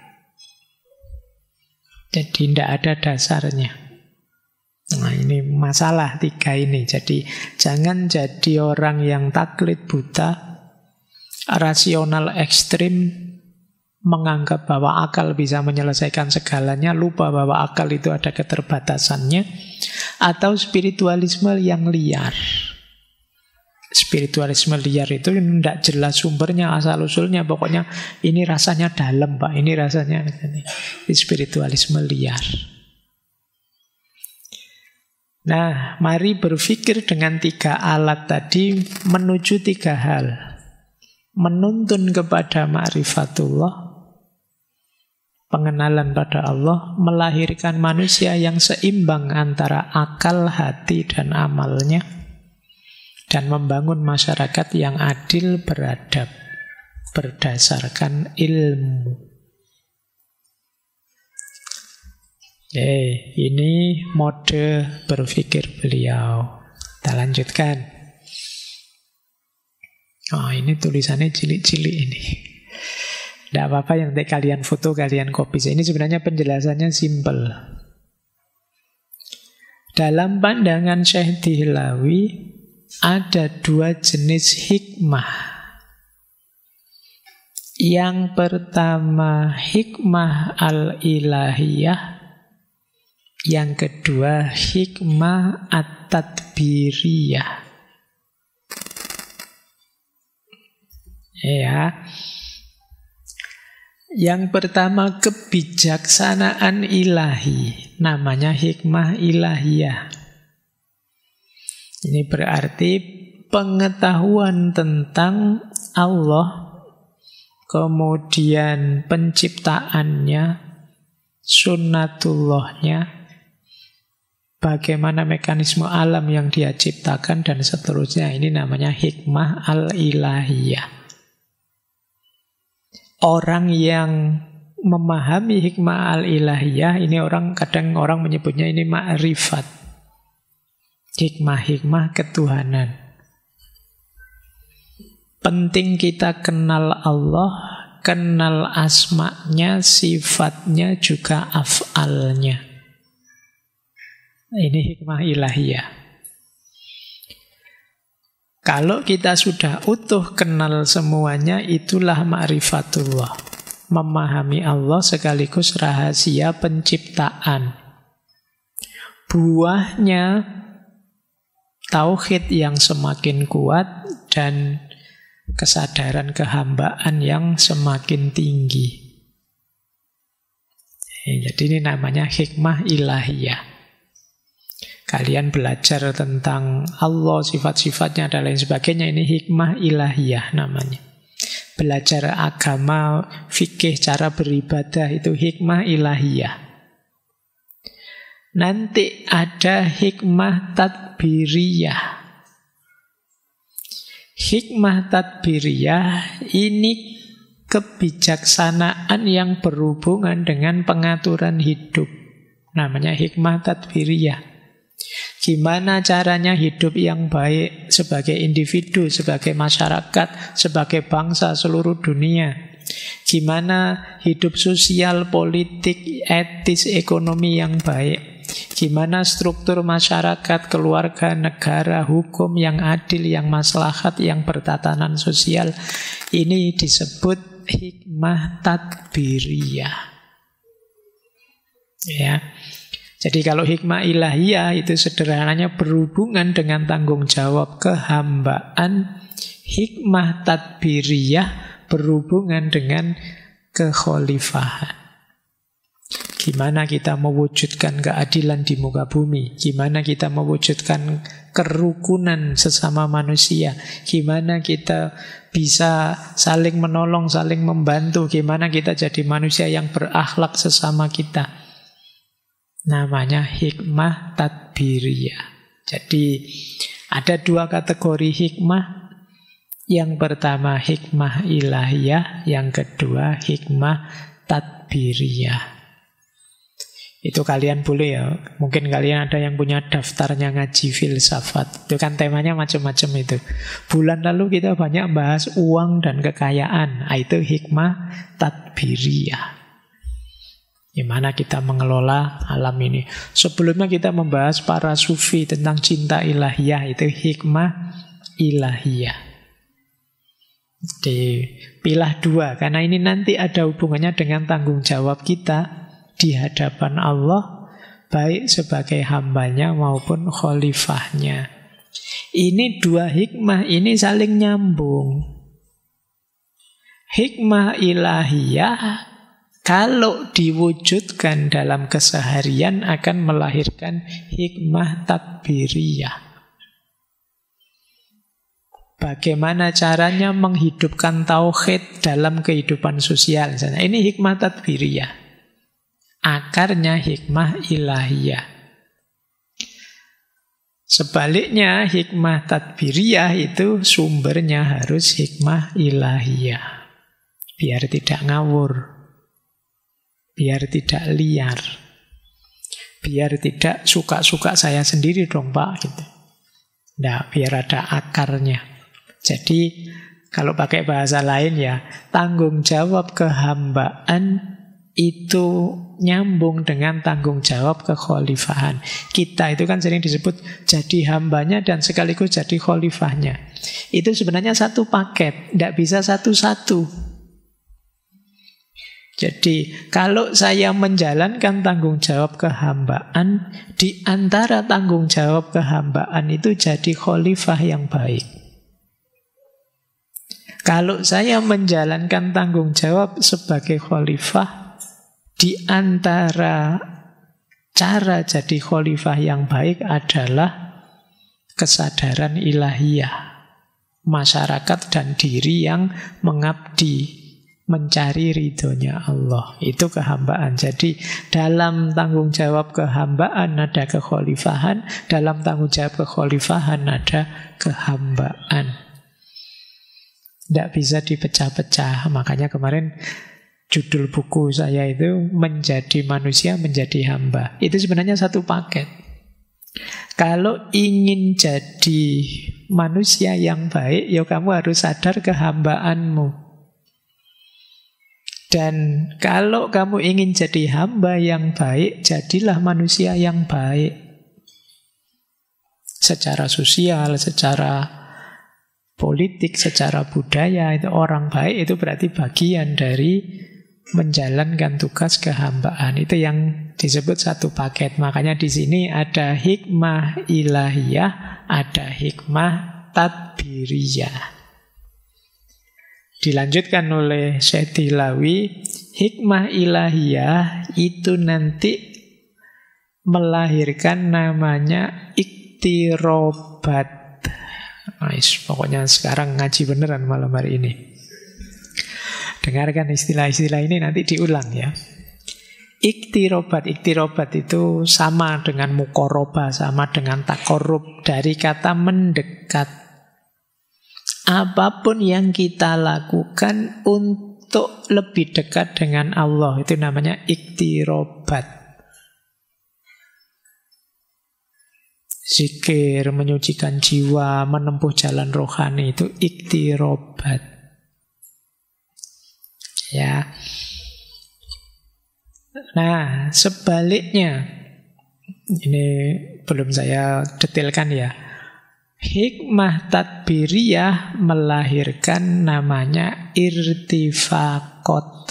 Jadi tidak ada dasarnya. Nah ini masalah 3 ini. Jadi jangan jadi orang yang taklid buta, rasional ekstrim, menganggap bahwa akal bisa menyelesaikan segalanya, lupa bahwa akal itu ada keterbatasannya, atau spiritualisme yang liar. Spiritualisme liar itu tidak jelas sumbernya, asal-usulnya, pokoknya ini rasanya dalam, Pak, ini rasanya ini spiritualisme liar. Nah, mari berpikir dengan 3 alat tadi menuju 3 hal. Menuntun kepada ma'rifatullah, pengenalan pada Allah, melahirkan manusia yang seimbang antara akal, hati, dan amalnya, dan membangun masyarakat yang adil, beradab, berdasarkan ilmu. Ini mode berpikir beliau. Kita lanjutkan. Oh, ini tulisannya cilik-cilik ini. Tidak apa-apa, yang nanti kalian foto, kalian copy. Ini sebenarnya penjelasannya simple. Dalam pandangan Syekh Dihlawi, ada 2 jenis hikmah. Yang pertama, hikmah al-ilahiyah. Yang kedua, hikmah at-tadbiriyah. Ya. Yang pertama, kebijaksanaan ilahi. Namanya hikmah ilahiyah. Ini berarti pengetahuan tentang Allah, kemudian penciptaannya, sunnatullahnya, bagaimana mekanisme alam yang dia ciptakan, dan seterusnya. Ini namanya hikmah al-ilahiyah. Orang yang memahami hikmah al-ilahiyah, ini kadang orang menyebutnya ini ma'rifat. Hikmah-hikmah ketuhanan. Penting kita kenal Allah, kenal asma'nya, sifatnya, juga af'alnya. Ini hikmah ilahiyah. Kalau kita sudah utuh kenal semuanya, itulah ma'rifatullah. Memahami Allah sekaligus rahasia penciptaan. Buahnya tauhid yang semakin kuat dan kesadaran kehambaan yang semakin tinggi. Jadi ini namanya hikmah ilahiyah. Kalian belajar tentang Allah, sifat-sifatnya, dan lain sebagainya. Ini hikmah ilahiyah namanya. Belajar agama, fikih, cara beribadah, itu hikmah ilahiyah. Nanti ada hikmah tadbiriyah. Hikmah tadbiriyah ini kebijaksanaan yang berhubungan dengan pengaturan hidup. Namanya hikmah tadbiriyah. Gimana caranya hidup yang baik sebagai individu, sebagai masyarakat, sebagai bangsa seluruh dunia. Gimana hidup sosial, politik, etis, ekonomi yang baik. Gimana struktur masyarakat, keluarga, negara, hukum yang adil, yang maslahat, yang bertatanan sosial. Ini disebut hikmah tadbiriyah. Ya. Jadi kalau hikmah ilahiyah itu sederhananya berhubungan dengan tanggung jawab kehambaan. Hikmah tadbiriyah berhubungan dengan kekhalifahan. Gimana kita mewujudkan keadilan di muka bumi? Gimana kita mewujudkan kerukunan sesama manusia? Gimana kita bisa saling menolong, saling membantu? Gimana kita jadi manusia yang berakhlak sesama kita? Namanya hikmah tadbiriyah. Jadi ada 2 kategori hikmah. Yang pertama hikmah ilahiyah, yang kedua hikmah tadbiriyah. Itu kalian boleh ya. Mungkin kalian ada yang punya daftarnya ngaji filsafat. Itu kan temanya macam-macam itu. Bulan lalu kita banyak bahas uang dan kekayaan. Itu hikmah tadbiriyah. Gimana kita mengelola alam ini. Sebelumnya kita membahas para sufi tentang cinta ilahiyah. Itu hikmah ilahiyah. Dipilah 2. Karena ini nanti ada hubungannya dengan tanggung jawab kita di hadapan Allah, baik sebagai hambanya maupun khalifahnya. Ini 2 hikmah ini saling nyambung. Hikmah ilahiyah kalau diwujudkan dalam keseharian akan melahirkan hikmah tadbiriyah. Bagaimana caranya menghidupkan tauhid dalam kehidupan sosial. Misalnya, ini hikmah tadbiriyah. Akarnya hikmah ilahiyah. Sebaliknya, hikmah tadbiriyah itu sumbernya harus hikmah ilahiyah. Biar tidak ngawur. Biar tidak liar. Biar tidak suka-suka saya sendiri dong Pak. Gitu. Nah, biar ada akarnya. Jadi, kalau pakai bahasa lain ya, tanggung jawab kehambaan itu nyambung dengan tanggung jawab kekhalifahan. Kita itu kan sering disebut jadi hambanya dan sekaligus jadi khalifahnya. Itu sebenarnya satu paket, tidak bisa satu-satu. Jadi kalau saya menjalankan tanggung jawab kehambaan, di antara tanggung jawab kehambaan itu jadi khalifah yang baik. Kalau saya menjalankan tanggung jawab sebagai khalifah, di antara cara jadi khalifah yang baik adalah kesadaran ilahiyah, masyarakat dan diri yang mengabdi, mencari ridhonya Allah. Itu kehambaan. Jadi dalam tanggung jawab kehambaan ada kekhalifahan, dalam tanggung jawab kekhalifahan ada kehambaan. Tidak bisa dipecah-pecah. Makanya kemarin judul buku saya itu Menjadi Manusia, Menjadi Hamba. Itu sebenarnya satu paket. Kalau ingin jadi manusia yang baik, ya kamu harus sadar kehambaanmu. Dan kalau kamu ingin jadi hamba yang baik, jadilah manusia yang baik. Secara sosial, secara politik, secara budaya, itu orang baik itu berarti bagian dari menjalankan tugas kehambaan. Itu yang disebut satu paket. Makanya di sini ada hikmah ilahiyah, ada hikmah tadbiriyah. Dilanjutkan oleh Syekh Tilawi, hikmah ilahiyah itu nanti melahirkan namanya iktirobat. Nice. Pokoknya sekarang ngaji beneran malam hari ini. Dengarkan istilah-istilah ini nanti diulang ya. Iktirobat. Iktirobat itu sama dengan mukoroba, sama dengan takorub, dari kata mendekat. Apapun yang kita lakukan untuk lebih dekat dengan Allah, itu namanya iktirobat. Zikir, menyucikan jiwa, menempuh jalan rohani, itu iktirobat. Ya. Nah, sebaliknya, ini belum saya detailkan ya. Hikmah tadbiriyah melahirkan namanya irtifaqot.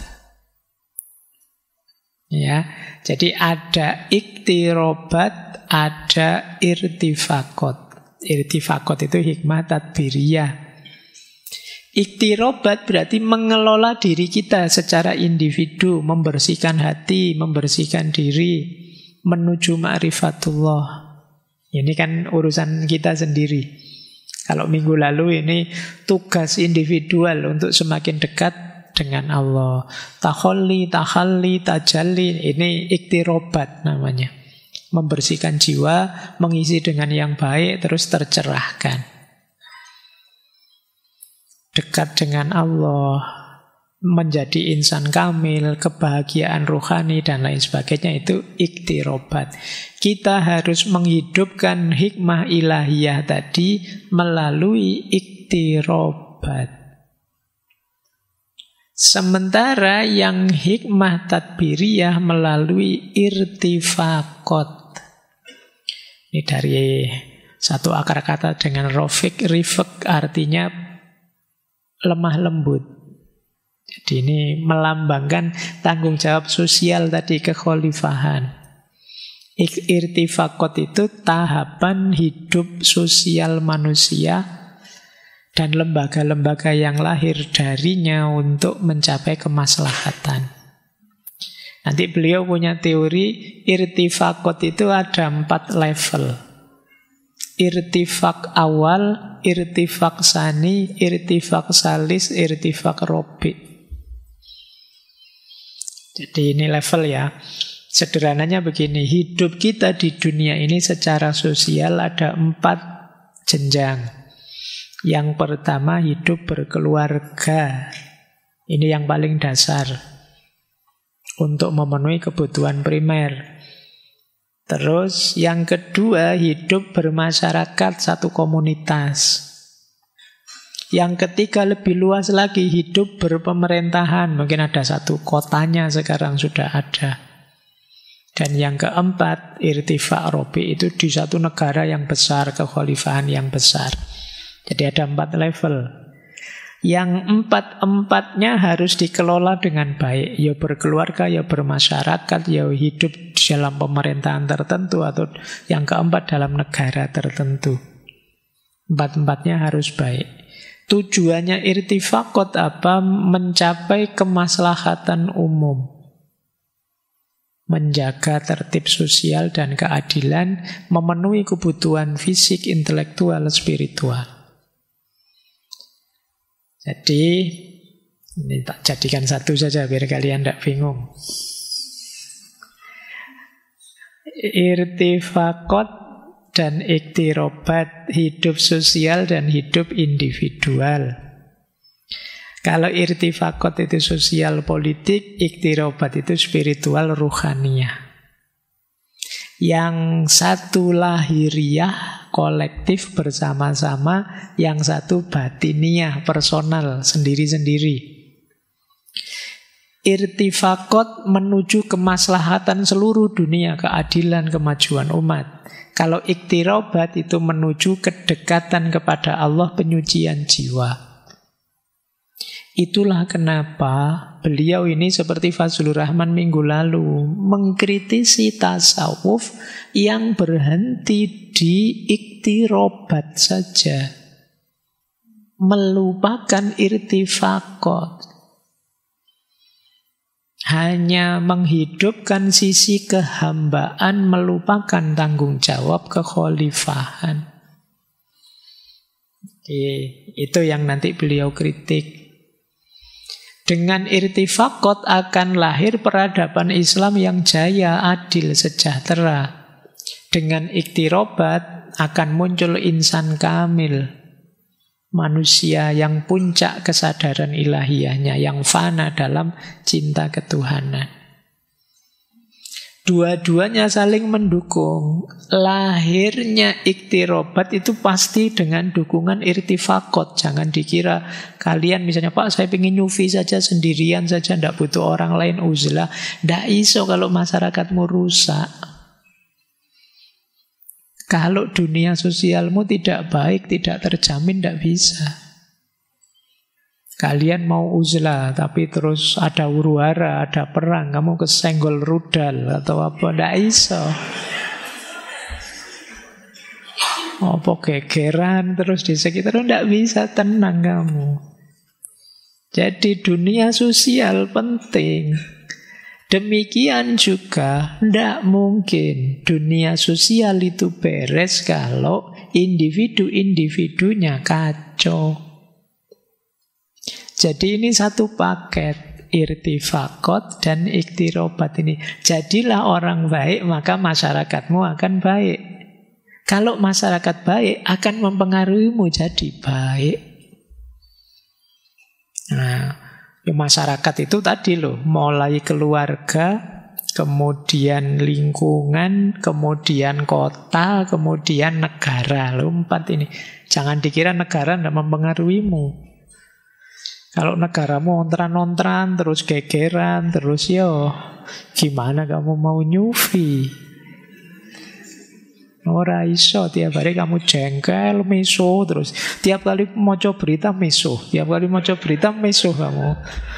Ya, jadi ada iktirobat, ada irtifaqot. Irtifaqot itu hikmah tadbiriyah. Iktirobat berarti mengelola diri kita secara individu, membersihkan hati, membersihkan diri, menuju ma'rifatullah. Ini kan urusan kita sendiri. Kalau minggu lalu ini tugas individual untuk semakin dekat dengan Allah. Takholli, takhalli, tajalli, ini iktirobat namanya. Membersihkan jiwa, mengisi dengan yang baik, terus tercerahkan. Dekat dengan Allah, menjadi insan kamil, kebahagiaan rohani, dan lain sebagainya, itu iktirobat. Kita harus menghidupkan hikmah ilahiyah tadi melalui iktirobat. Sementara yang hikmah tadbiriyah melalui irtifaqot. Ini dari satu akar kata dengan rifq, artinya lemah lembut. Jadi ini melambangkan tanggung jawab sosial tadi, kekhalifahan. Irtifaqot itu tahapan hidup sosial manusia dan lembaga-lembaga yang lahir darinya untuk mencapai kemaslahatan. Nanti beliau punya teori irtifaqat itu ada 4 level. Irtifaq awal, irtifaq sani, irtifaq salis, irtifaq robi. Jadi ini level ya. Sederhananya begini, hidup kita di dunia ini secara sosial ada 4 jenjang. Yang pertama hidup berkeluarga. Ini yang paling dasar. Untuk memenuhi kebutuhan primer. Terus yang kedua hidup bermasyarakat satu komunitas. Yang ketiga lebih luas lagi hidup berpemerintahan. Mungkin ada satu kotanya sekarang sudah ada. Dan yang keempat irtifaq robi itu di satu negara yang besar, kekhalifahan yang besar. Jadi ada 4 level. Yang 4-4-nya harus dikelola dengan baik. Ya berkeluarga, ya bermasyarakat, ya hidup dalam pemerintahan tertentu, atau yang keempat dalam negara tertentu. 4-4-nya harus baik. Tujuannya irtifaqat apa? Mencapai kemaslahatan umum. Menjaga tertib sosial dan keadilan, memenuhi kebutuhan fisik, intelektual, spiritual. Jadi, ini tak jadikan satu saja biar kalian tidak bingung. Irtifaqat dan iktirobat, hidup sosial dan hidup individual. Kalau irtifaqat itu sosial politik, iktirobat itu spiritual ruhaniyah. Yang satu lahiriah, kolektif bersama-sama, yang satu batiniyah, personal, sendiri-sendiri. Irtifaqat menuju kemaslahatan seluruh dunia, keadilan, kemajuan umat. Kalau iktirobat itu menuju kedekatan kepada Allah, penyucian jiwa. Itulah kenapa beliau ini seperti Fazlur Rahman minggu lalu mengkritisi tasawuf yang berhenti di iktirobat saja, melupakan irtifaqat, hanya menghidupkan sisi kehambaan, melupakan tanggung jawab kekhalifahan. Itu yang nanti beliau kritik. Dengan irtifaqat akan lahir peradaban Islam yang jaya, adil, sejahtera. Dengan iktirobat akan muncul insan kamil, manusia yang puncak kesadaran ilahiyahnya, yang fana dalam cinta ketuhanan. Dua-duanya saling mendukung. Lahirnya iktirobat itu pasti dengan dukungan irtifaqat. Jangan dikira kalian misalnya, Pak saya ingin nyufi saja sendirian saja, tidak butuh orang lain, uzlah. Tidak iso kalau masyarakatmu rusak. Kalau dunia sosialmu tidak baik, tidak terjamin, tidak bisa. Kalian mau uzlah, tapi terus ada huru-hara, ada perang, kamu kesenggol rudal atau apa, ndak iso. Apa gegeran terus di sekitar, ndak bisa tenang kamu. Jadi dunia sosial penting. Demikian juga ndak mungkin dunia sosial itu beres kalau individu-individunya kacau. Jadi ini satu paket, irtifaqat dan iktirobat ini. Jadilah orang baik, maka masyarakatmu akan baik. Kalau masyarakat baik, akan mempengaruhimu jadi baik. Nah, ya masyarakat itu tadi loh, mulai keluarga, kemudian lingkungan, kemudian kota, kemudian negara. Loh, 4 ini. Jangan dikira negara tidak mempengaruhimu. Kalau negaramu ontran-ontran, terus gegeran, terus gimana kamu mau nyufi? Ora iso, tiap hari kamu jengkel, meso, terus tiap kali maca berita meso, tiap kali maca berita meso kamu.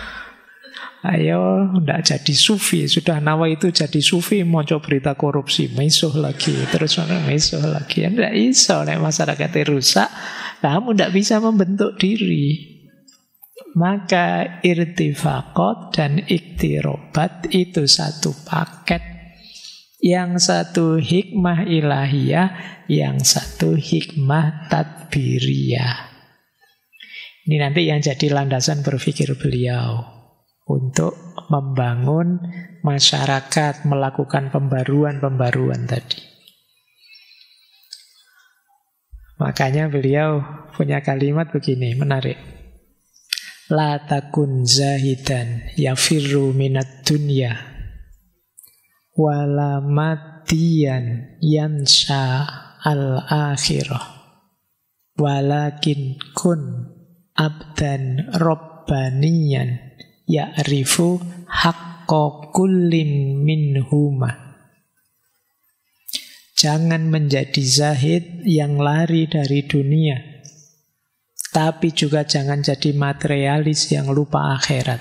Ayo, ndak jadi sufi, sudah nawa itu jadi sufi, maca berita korupsi, meso lagi, terus meso lagi. Ndak iso, nek masyarakatnya rusak, kamu ndak bisa membentuk diri. Maka irtifaqat dan iktirobat itu satu paket. Yang satu hikmah ilahiyah, yang satu hikmah tadbiriyah. Ini nanti yang jadi landasan berpikir beliau untuk membangun masyarakat, melakukan pembaruan-pembaruan tadi. Makanya beliau punya kalimat begini, menarik. La takun zahidan yafirru minad dunya wala matiyan yansha al-akhirah walakin kun abdan robbaniyan ya'rifu haqqa kullin minhuma. Jangan menjadi zahid yang lari dari dunia, tapi juga jangan jadi materialis yang lupa akhirat.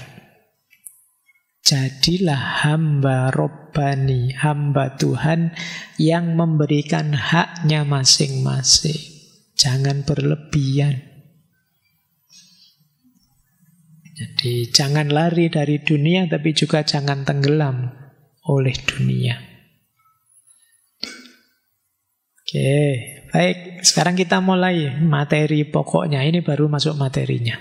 Jadilah hamba Robbani, hamba Tuhan yang memberikan haknya masing-masing. Jangan berlebihan. Jadi jangan lari dari dunia, tapi juga jangan tenggelam oleh dunia. Oke, baik. Sekarang kita mulai materi pokoknya. Ini baru masuk materinya.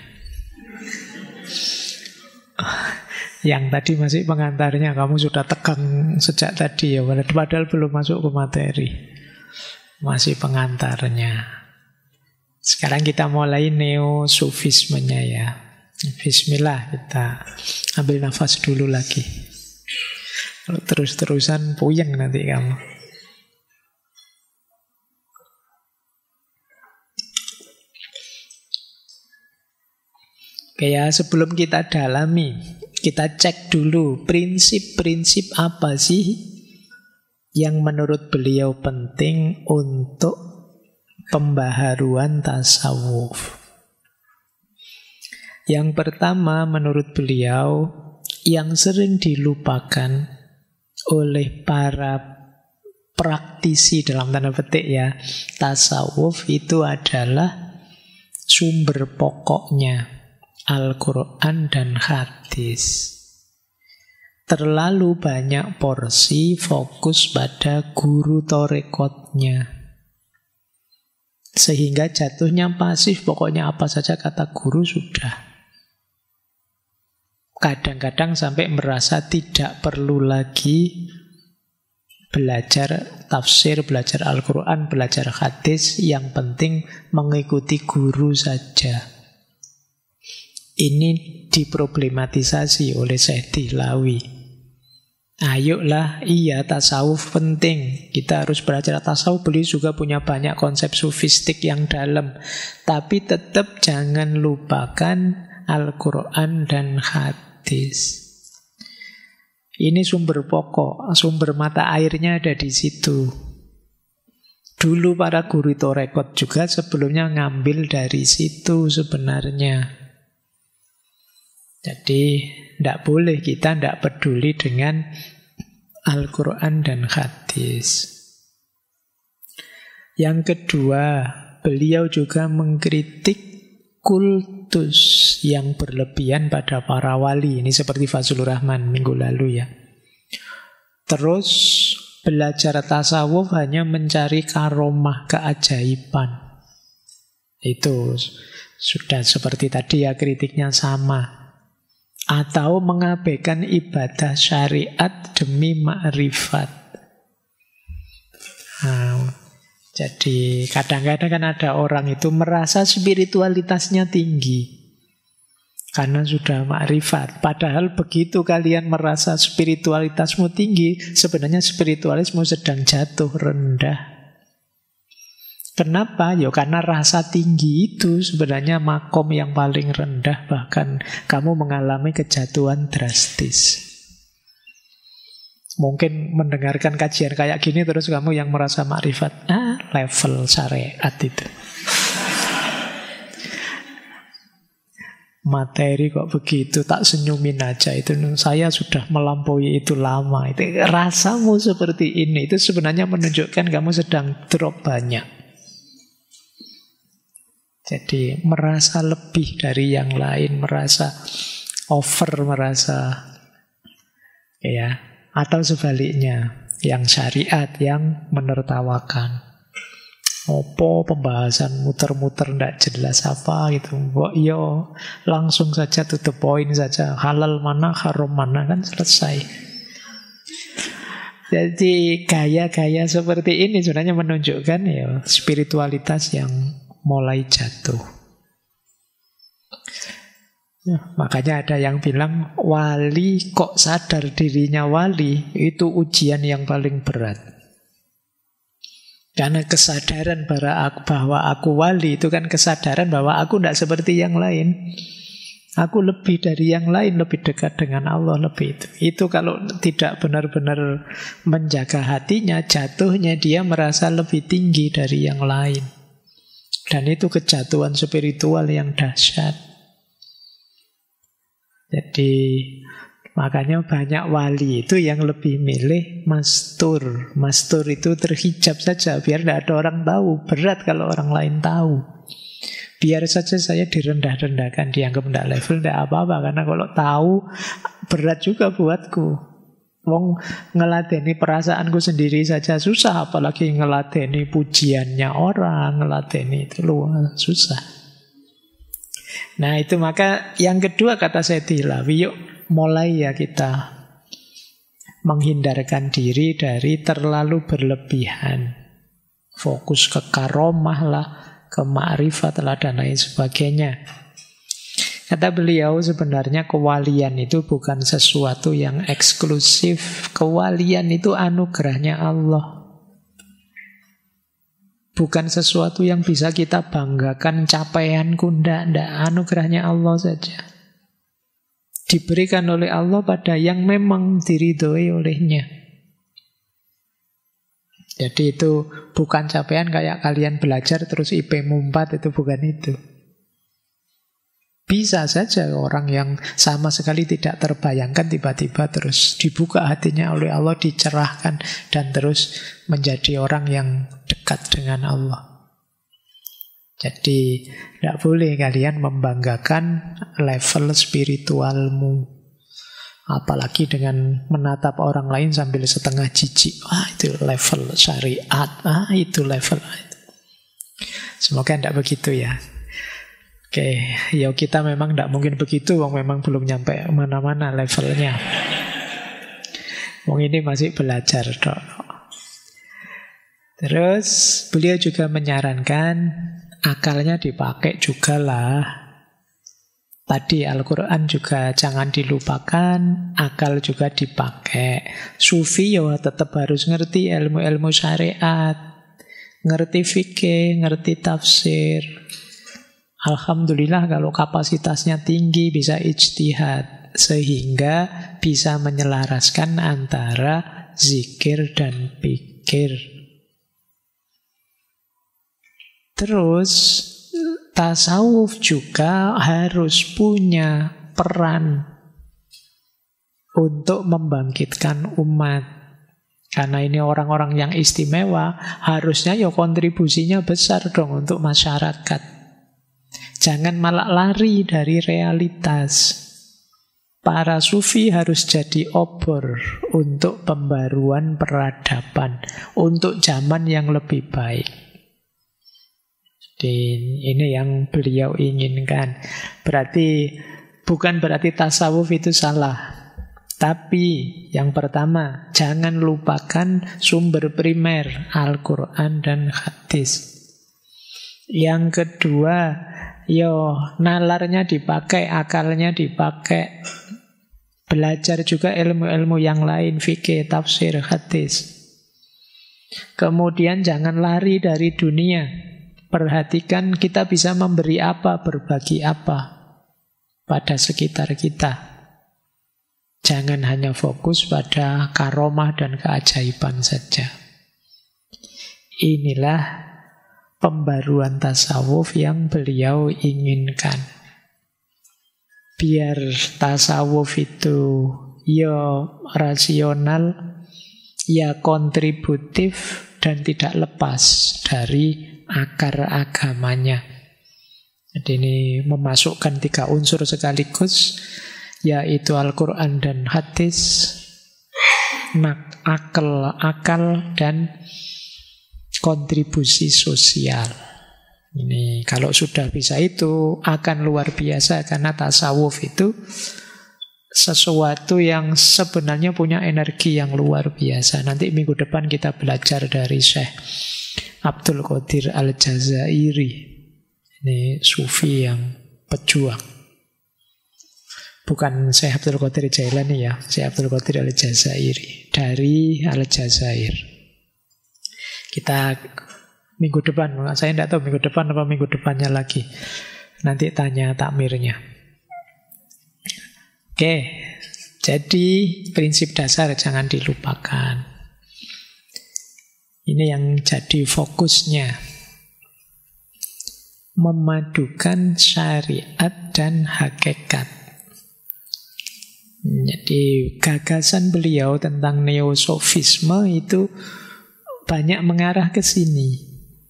Yang tadi masih pengantarnya, kamu sudah tegang sejak tadi ya, padahal belum masuk ke materi. Masih pengantarnya. Sekarang kita mulai neo-sufismenya ya. Bismillah, kita ambil nafas dulu lagi. Kalau terus-terusan puyeng nanti kamu. Oke ya, sebelum kita dalami, kita cek dulu prinsip-prinsip apa sih yang menurut beliau penting untuk pembaharuan tasawuf. Yang pertama menurut beliau yang sering dilupakan oleh para praktisi dalam tanda petik ya tasawuf itu adalah sumber pokoknya Al-Quran dan hadis. Terlalu banyak porsi fokus pada guru torekotnya, sehingga jatuhnya pasif, pokoknya apa saja kata guru sudah. Kadang-kadang sampai merasa tidak perlu lagi belajar tafsir, belajar Al-Quran, belajar hadis, yang penting mengikuti guru saja. Ini diproblematisasi oleh Syekh Dihlawi. Ayolah, iya tasawuf penting. Kita harus belajar tasawuf. Beliau juga punya banyak konsep sufistik yang dalam. Tapi tetap jangan lupakan Al-Quran dan hadis. Ini sumber pokok, sumber mata airnya ada di situ. Dulu para guru torekot juga sebelumnya ngambil dari situ sebenarnya. Jadi tidak boleh, kita tidak peduli dengan Al-Quran dan hadis. Yang kedua, beliau juga mengkritik kultus yang berlebihan pada para wali. Ini seperti Fazlur Rahman minggu lalu ya. Terus belajar tasawuf hanya mencari karomah, keajaiban. Itu sudah seperti tadi ya, kritiknya sama. Atau mengabaikan ibadah syariat demi ma'rifat. Jadi kadang-kadang kan ada orang itu merasa spiritualitasnya tinggi karena sudah ma'rifat. Padahal begitu kalian merasa spiritualitasmu tinggi, sebenarnya spiritualismu sedang jatuh rendah. Kenapa? Ya karena rasa tinggi itu sebenarnya makom yang paling rendah. Bahkan kamu mengalami kejatuhan drastis. Mungkin mendengarkan kajian kayak gini terus kamu yang merasa makrifat. Level syariat itu. Materi kok begitu, tak senyumin aja. Itu saya sudah melampaui itu lama. Itu rasamu seperti ini. Itu sebenarnya menunjukkan kamu sedang drop banyak. Jadi merasa lebih dari yang lain, merasa over, merasa ya, atau sebaliknya, yang syariat yang menertawakan. Opo pembahasan muter-muter ndak jelas apa gitu. Mbok yo langsung saja to the point saja. Halal mana, haram mana, kan selesai. Jadi gaya-gaya seperti ini sebenarnya menunjukkan ya spiritualitas yang mulai jatuh. Ya, makanya ada yang bilang wali kok sadar dirinya wali, itu ujian yang paling berat. Karena kesadaran bahwa aku wali itu kan kesadaran bahwa aku tidak seperti yang lain. Aku lebih dari yang lain, lebih dekat dengan Allah, lebih itu. Itu kalau tidak benar-benar menjaga hatinya, jatuhnya dia merasa lebih tinggi dari yang lain. Dan itu kejatuhan spiritual yang dahsyat. Jadi makanya banyak wali itu yang lebih milih mastur. Mastur itu terhijab saja, biar tidak ada orang tahu. Berat kalau orang lain tahu. Biar saja saya direndah-rendahkan, dianggap tidak level, tidak apa-apa. Karena kalau tahu, berat juga buatku. Wong ngeladeni perasaanku sendiri saja susah, apalagi ngeladeni pujiannya orang, ngeladeni itu susah. Nah itu maka yang kedua kata Sayyid Hilawi, yuk mulai ya kita menghindarkan diri dari terlalu berlebihan. Fokus ke karomah lah, ke ma'rifat lah, dan lain sebagainya. Kata beliau sebenarnya kewalian itu bukan sesuatu yang eksklusif. Kewalian itu anugerahnya Allah. Bukan sesuatu yang bisa kita banggakan capaianku, ndak, anugerahnya Allah saja. Diberikan oleh Allah pada yang memang diridhoi olehnya. Jadi itu bukan capaian kayak kalian belajar terus IP-mu 4, itu bukan itu. Bisa saja orang yang sama sekali tidak terbayangkan tiba-tiba terus dibuka hatinya oleh Allah, dicerahkan, dan terus menjadi orang yang dekat dengan Allah. Jadi tidak boleh kalian membanggakan level spiritualmu, apalagi dengan menatap orang lain sambil setengah jijik. Itu level syariat, itu level itu. Semoga tidak begitu ya. Oke, ya kita memang tidak mungkin begitu, wong memang belum nyampe mana-mana levelnya. Wong ini masih belajar dok. Terus beliau juga menyarankan akalnya dipakai juga lah. Tadi Al-Quran juga jangan dilupakan, akal juga dipakai. Sufi ya tetap harus ngerti ilmu-ilmu syariat, ngerti fikih, ngerti tafsir. Alhamdulillah kalau kapasitasnya tinggi bisa ijtihad, sehingga bisa menyelaraskan antara zikir dan pikir. Terus tasawuf juga harus punya peran untuk membangkitkan umat. Karena ini orang-orang yang istimewa, harusnya ya kontribusinya besar dong untuk masyarakat. Jangan malah lari dari realitas. Para sufi harus jadi obor untuk pembaruan peradaban, untuk zaman yang lebih baik. Jadi ini yang beliau inginkan. Bukan berarti tasawuf itu salah. Tapi yang pertama, jangan lupakan sumber primer Al-Quran dan hadis. Yang kedua, nalarnya dipakai, akalnya dipakai. Belajar juga ilmu-ilmu yang lain, fikih, tafsir, hadis. Kemudian jangan lari dari dunia. Perhatikan kita bisa memberi apa, berbagi apa pada sekitar kita. Jangan hanya fokus pada karomah dan keajaiban saja. Inilah pembaruan tasawuf yang beliau inginkan. Biar tasawuf itu ya rasional, ya kontributif, dan tidak lepas dari akar agamanya. Jadi ini memasukkan 3 unsur sekaligus, yaitu Al-Quran dan hadis, akal dan kontribusi sosial. Ini kalau sudah bisa itu akan luar biasa, karena tasawuf itu sesuatu yang sebenarnya punya energi yang luar biasa. Nanti minggu depan kita belajar dari Syekh Abdul Qadir Al-Jazairi. Ini sufi yang pejuang. Bukan Syekh Abdul Qadir Jailani ya, Syekh Abdul Qadir Al-Jazairi dari Al-Jazair. Kita minggu depan, saya tidak tahu minggu depan apa minggu depannya lagi. Nanti tanya takmirnya. Oke, jadi prinsip dasar jangan dilupakan. Ini yang jadi fokusnya. Memadukan syariat dan hakikat. Jadi gagasan beliau tentang neosofisme itu banyak mengarah ke sini.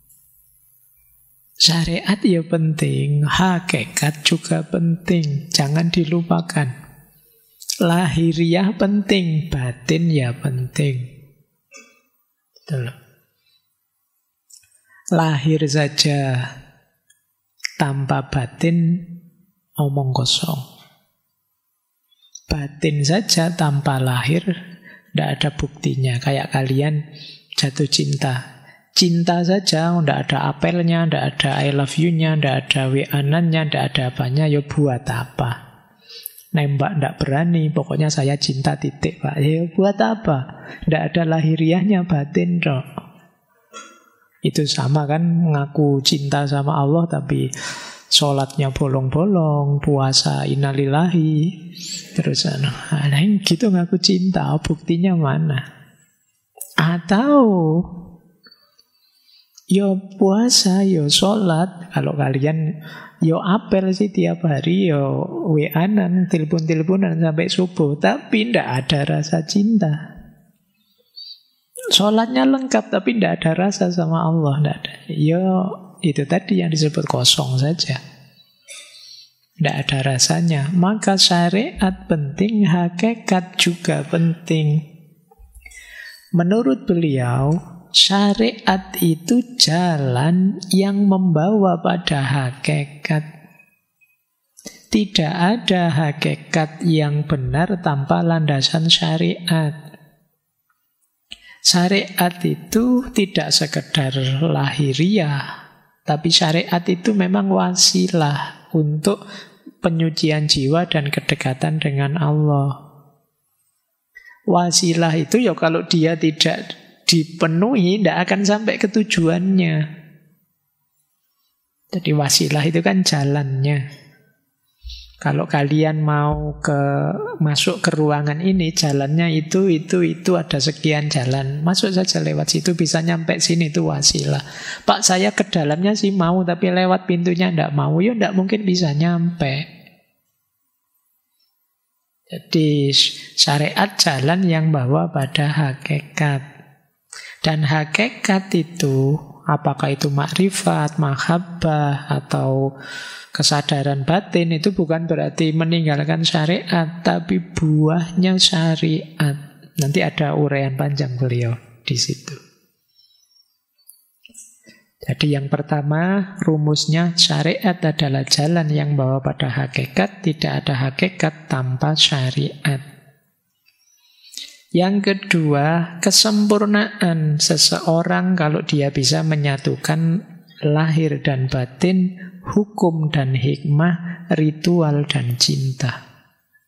Syariat ya penting, hakikat juga penting, jangan dilupakan. Lahiriah penting, batin ya penting. Betul. Lahir saja tanpa batin, omong kosong. Batin saja tanpa lahir, tidak ada buktinya. Kayak kalian jatuh cinta. Cinta saja, tidak ada apelnya, tidak ada I love you-nya, tidak ada WA-nannya, tidak ada apanya, ya buat apa? Nembak tidak berani, pokoknya saya cinta titik, Pak. Ya buat apa? Tidak ada lahiriahnya, batin dong. Itu sama kan, ngaku cinta sama Allah, tapi sholatnya bolong-bolong, puasa innalillahi, terus gitu ngaku cinta, buktinya mana? Atau yo puasa, yo sholat. Kalau kalian yo apel sih tiap hari, yo WA-an, telepon-teleponan sampai subuh, tapi tidak ada rasa cinta. Sholatnya lengkap, tapi tidak ada rasa sama Allah, tidak ada. Yo itu tadi yang disebut kosong saja. Tidak ada rasanya. Maka syariat penting, hakikat juga penting. Menurut beliau, syariat itu jalan yang membawa pada hakikat. Tidak ada hakikat yang benar tanpa landasan syariat. Syariat itu tidak sekedar lahiriah, tapi syariat itu memang wasilah untuk penyucian jiwa dan kedekatan dengan Allah. Wasilah itu ya kalau dia tidak dipenuhi, tidak akan sampai ke tujuannya. Jadi wasilah itu kan jalannya. Kalau kalian mau masuk ke ruangan ini, jalannya itu ada sekian jalan. Masuk saja lewat situ, bisa nyampe sini, itu wasilah. Pak, saya ke dalamnya sih mau, tapi lewat pintunya tidak mau. Ya tidak mungkin bisa nyampe. Jadi syariat jalan yang bawa pada hakikat. Dan hakikat itu, apakah itu makrifat, mahabbah, atau kesadaran batin, itu bukan berarti meninggalkan syariat, tapi buahnya syariat. Nanti ada uraian panjang beliau di situ. Jadi yang pertama, rumusnya syariat adalah jalan yang bawa pada hakikat, tidak ada hakikat tanpa syariat. Yang kedua, kesempurnaan seseorang kalau dia bisa menyatukan lahir dan batin, hukum dan hikmah, ritual dan cinta.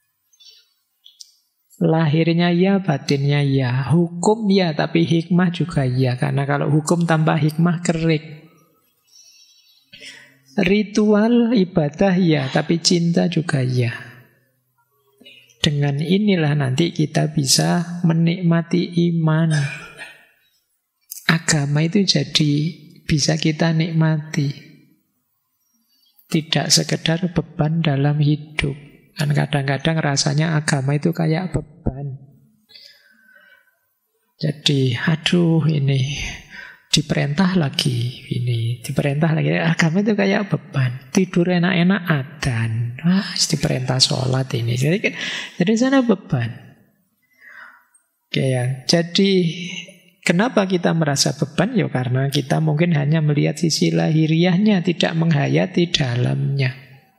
Lahirnya ya, batinnya ya, hukum ya, tapi hikmah juga ya. Karena kalau hukum tanpa hikmah kerik. Ritual ibadah ya, tapi cinta juga ya. Dengan inilah nanti kita bisa menikmati iman. Agama itu jadi bisa kita nikmati. Tidak sekedar beban dalam hidup. Kan kadang-kadang rasanya agama itu kayak beban. Jadi, aduh ini diperintah lagi ini, diperintah lagi. Agama itu kayak beban. Tidur enak-enak adzan, diperintah sholat ini. Jadi sana beban. Jadi kenapa kita merasa beban? Ya karena kita mungkin hanya melihat sisi lahiriahnya, tidak menghayati dalamnya.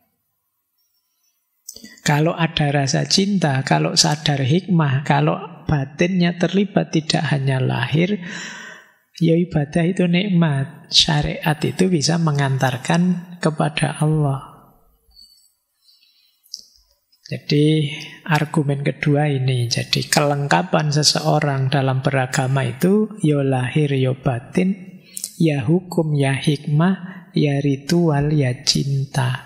Kalau ada rasa cinta, kalau sadar hikmah, kalau batinnya terlibat tidak hanya lahir, ya ibadah itu nikmat. Syariat itu bisa mengantarkan kepada Allah. Jadi argumen kedua ini. Jadi kelengkapan seseorang dalam beragama itu ya lahir ya batin, ya hukum ya hikmah, ya ritual ya cinta.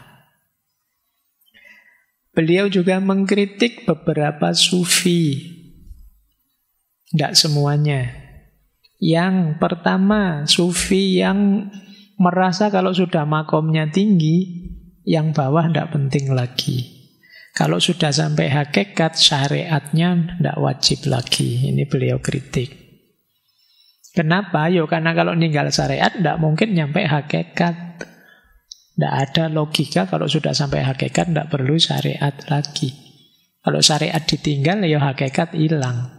Beliau juga mengkritik beberapa sufi. Tidak semuanya. Yang pertama, sufi yang merasa kalau sudah makomnya tinggi, yang bawah tidak penting lagi. Kalau sudah sampai hakikat, syariatnya tidak wajib lagi. Ini beliau kritik. Kenapa? Karena kalau ninggal syariat tidak mungkin nyampe hakikat. Tidak ada logika kalau sudah sampai hakikat tidak perlu syariat lagi. Kalau syariat ditinggal, ya hakikat hilang.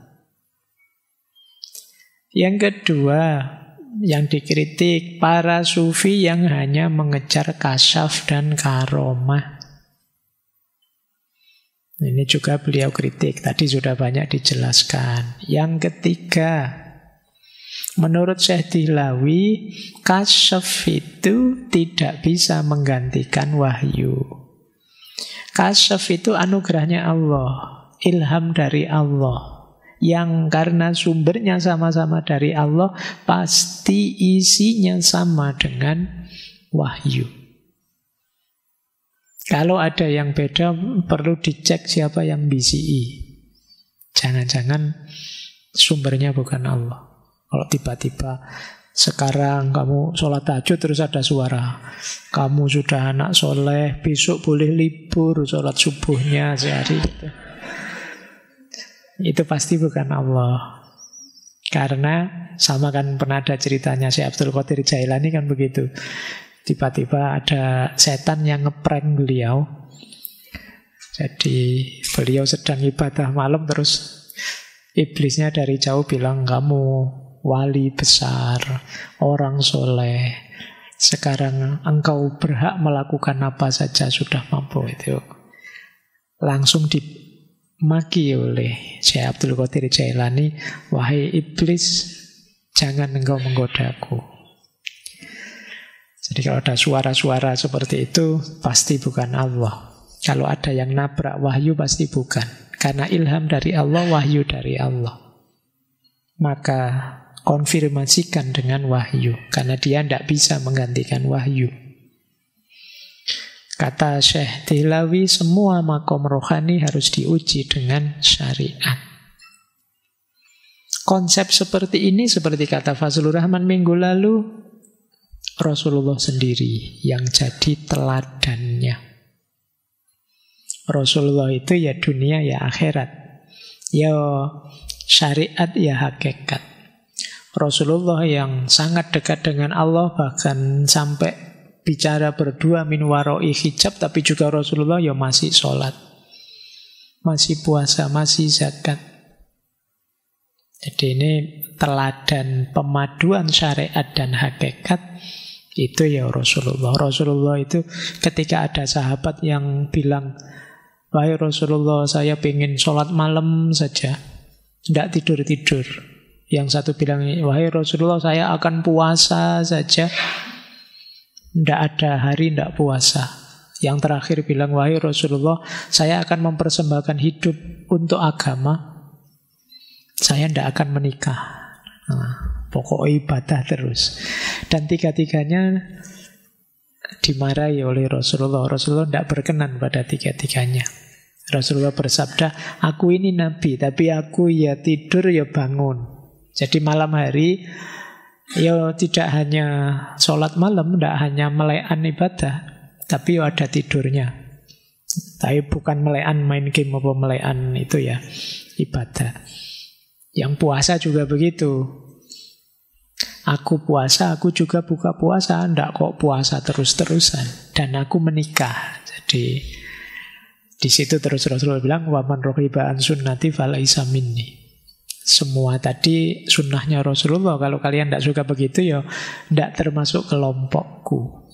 Yang kedua, yang dikritik, para sufi yang hanya mengejar kasyaf dan karomah. Ini juga beliau kritik, tadi sudah banyak dijelaskan. Yang ketiga, menurut Syekh Dihlawi, kasyaf itu tidak bisa menggantikan wahyu. Kasyaf itu anugerahnya Allah, ilham dari Allah. Yang karena sumbernya sama-sama dari Allah, pasti isinya sama dengan wahyu. Kalau ada yang beda, perlu dicek siapa yang bisi. Jangan-jangan sumbernya bukan Allah. Kalau tiba-tiba sekarang kamu sholat tahajud terus ada suara, kamu sudah anak soleh, besok boleh libur sholat subuhnya sehari gitu. Itu pasti bukan Allah. Karena sama kan pernah ada ceritanya Syekh Abdul Qadir Jailani kan begitu. Tiba-tiba ada setan yang ngeprank beliau. Jadi beliau sedang ibadah malam, terus iblisnya dari jauh bilang, kamu wali besar, orang soleh, sekarang engkau berhak melakukan apa saja, sudah mampu. Itu langsung dimaki oleh Syekh Abdul Qadir Jailani, wahai iblis, jangan engkau menggodaku. Jadi kalau ada suara-suara seperti itu, pasti bukan Allah. Kalau ada yang nabrak wahyu, pasti bukan. Karena ilham dari Allah, wahyu dari Allah. Maka konfirmasikan dengan wahyu. Karena dia tidak bisa menggantikan wahyu. Kata Syekh Dihlawi, semua makom rohani harus diuji dengan syariat. Konsep seperti ini, seperti kata Fazlur Rahman minggu lalu, Rasulullah sendiri yang jadi teladannya. Rasulullah itu ya dunia ya akhirat, ya syariat ya hakikat. Rasulullah yang sangat dekat dengan Allah, bahkan sampai bicara berdua min waroi hijab, tapi juga Rasulullah ya masih sholat, masih puasa, masih zakat. Jadi ini teladan pemaduan syariat dan hakikat. Itu ya Rasulullah. Rasulullah itu ketika ada sahabat yang bilang, wahai Rasulullah, saya ingin sholat malam saja, tidak tidur-tidur. Yang satu bilang, wahai Rasulullah, saya akan puasa saja, tidak ada hari tidak puasa. Yang terakhir bilang, wahai Rasulullah, saya akan mempersembahkan hidup untuk agama, saya tidak akan menikah. Pokoknya ibadah terus. Dan tiga-tiganya dimarahi oleh Rasulullah. Rasulullah tidak berkenan pada tiga-tiganya. Rasulullah bersabda, aku ini nabi, tapi aku ya tidur ya bangun. Jadi malam hari ya tidak hanya sholat malam, tidak hanya melekan ibadah, tapi ya ada tidurnya. Tapi bukan melekan main game apa melekan itu ya ibadah. Yang puasa juga begitu. Aku puasa, aku juga buka puasa. Ndak kok puasa terus-terusan. Dan aku menikah. Jadi di situ terus Rasulullah bilang, waman rohiba an sunnati falaisa minni. Semua tadi sunnahnya Rasulullah. Kalau kalian tidak suka begitu, ya tidak termasuk kelompokku.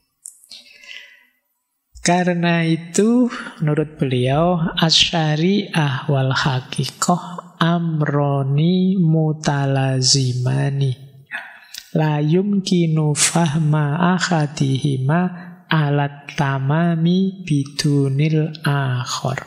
Karena itu, menurut beliau, asyari'ah wal haqiqah amroni mutalazimani. La yumkinu fahma ahadihima alat tamami bidunil akhor.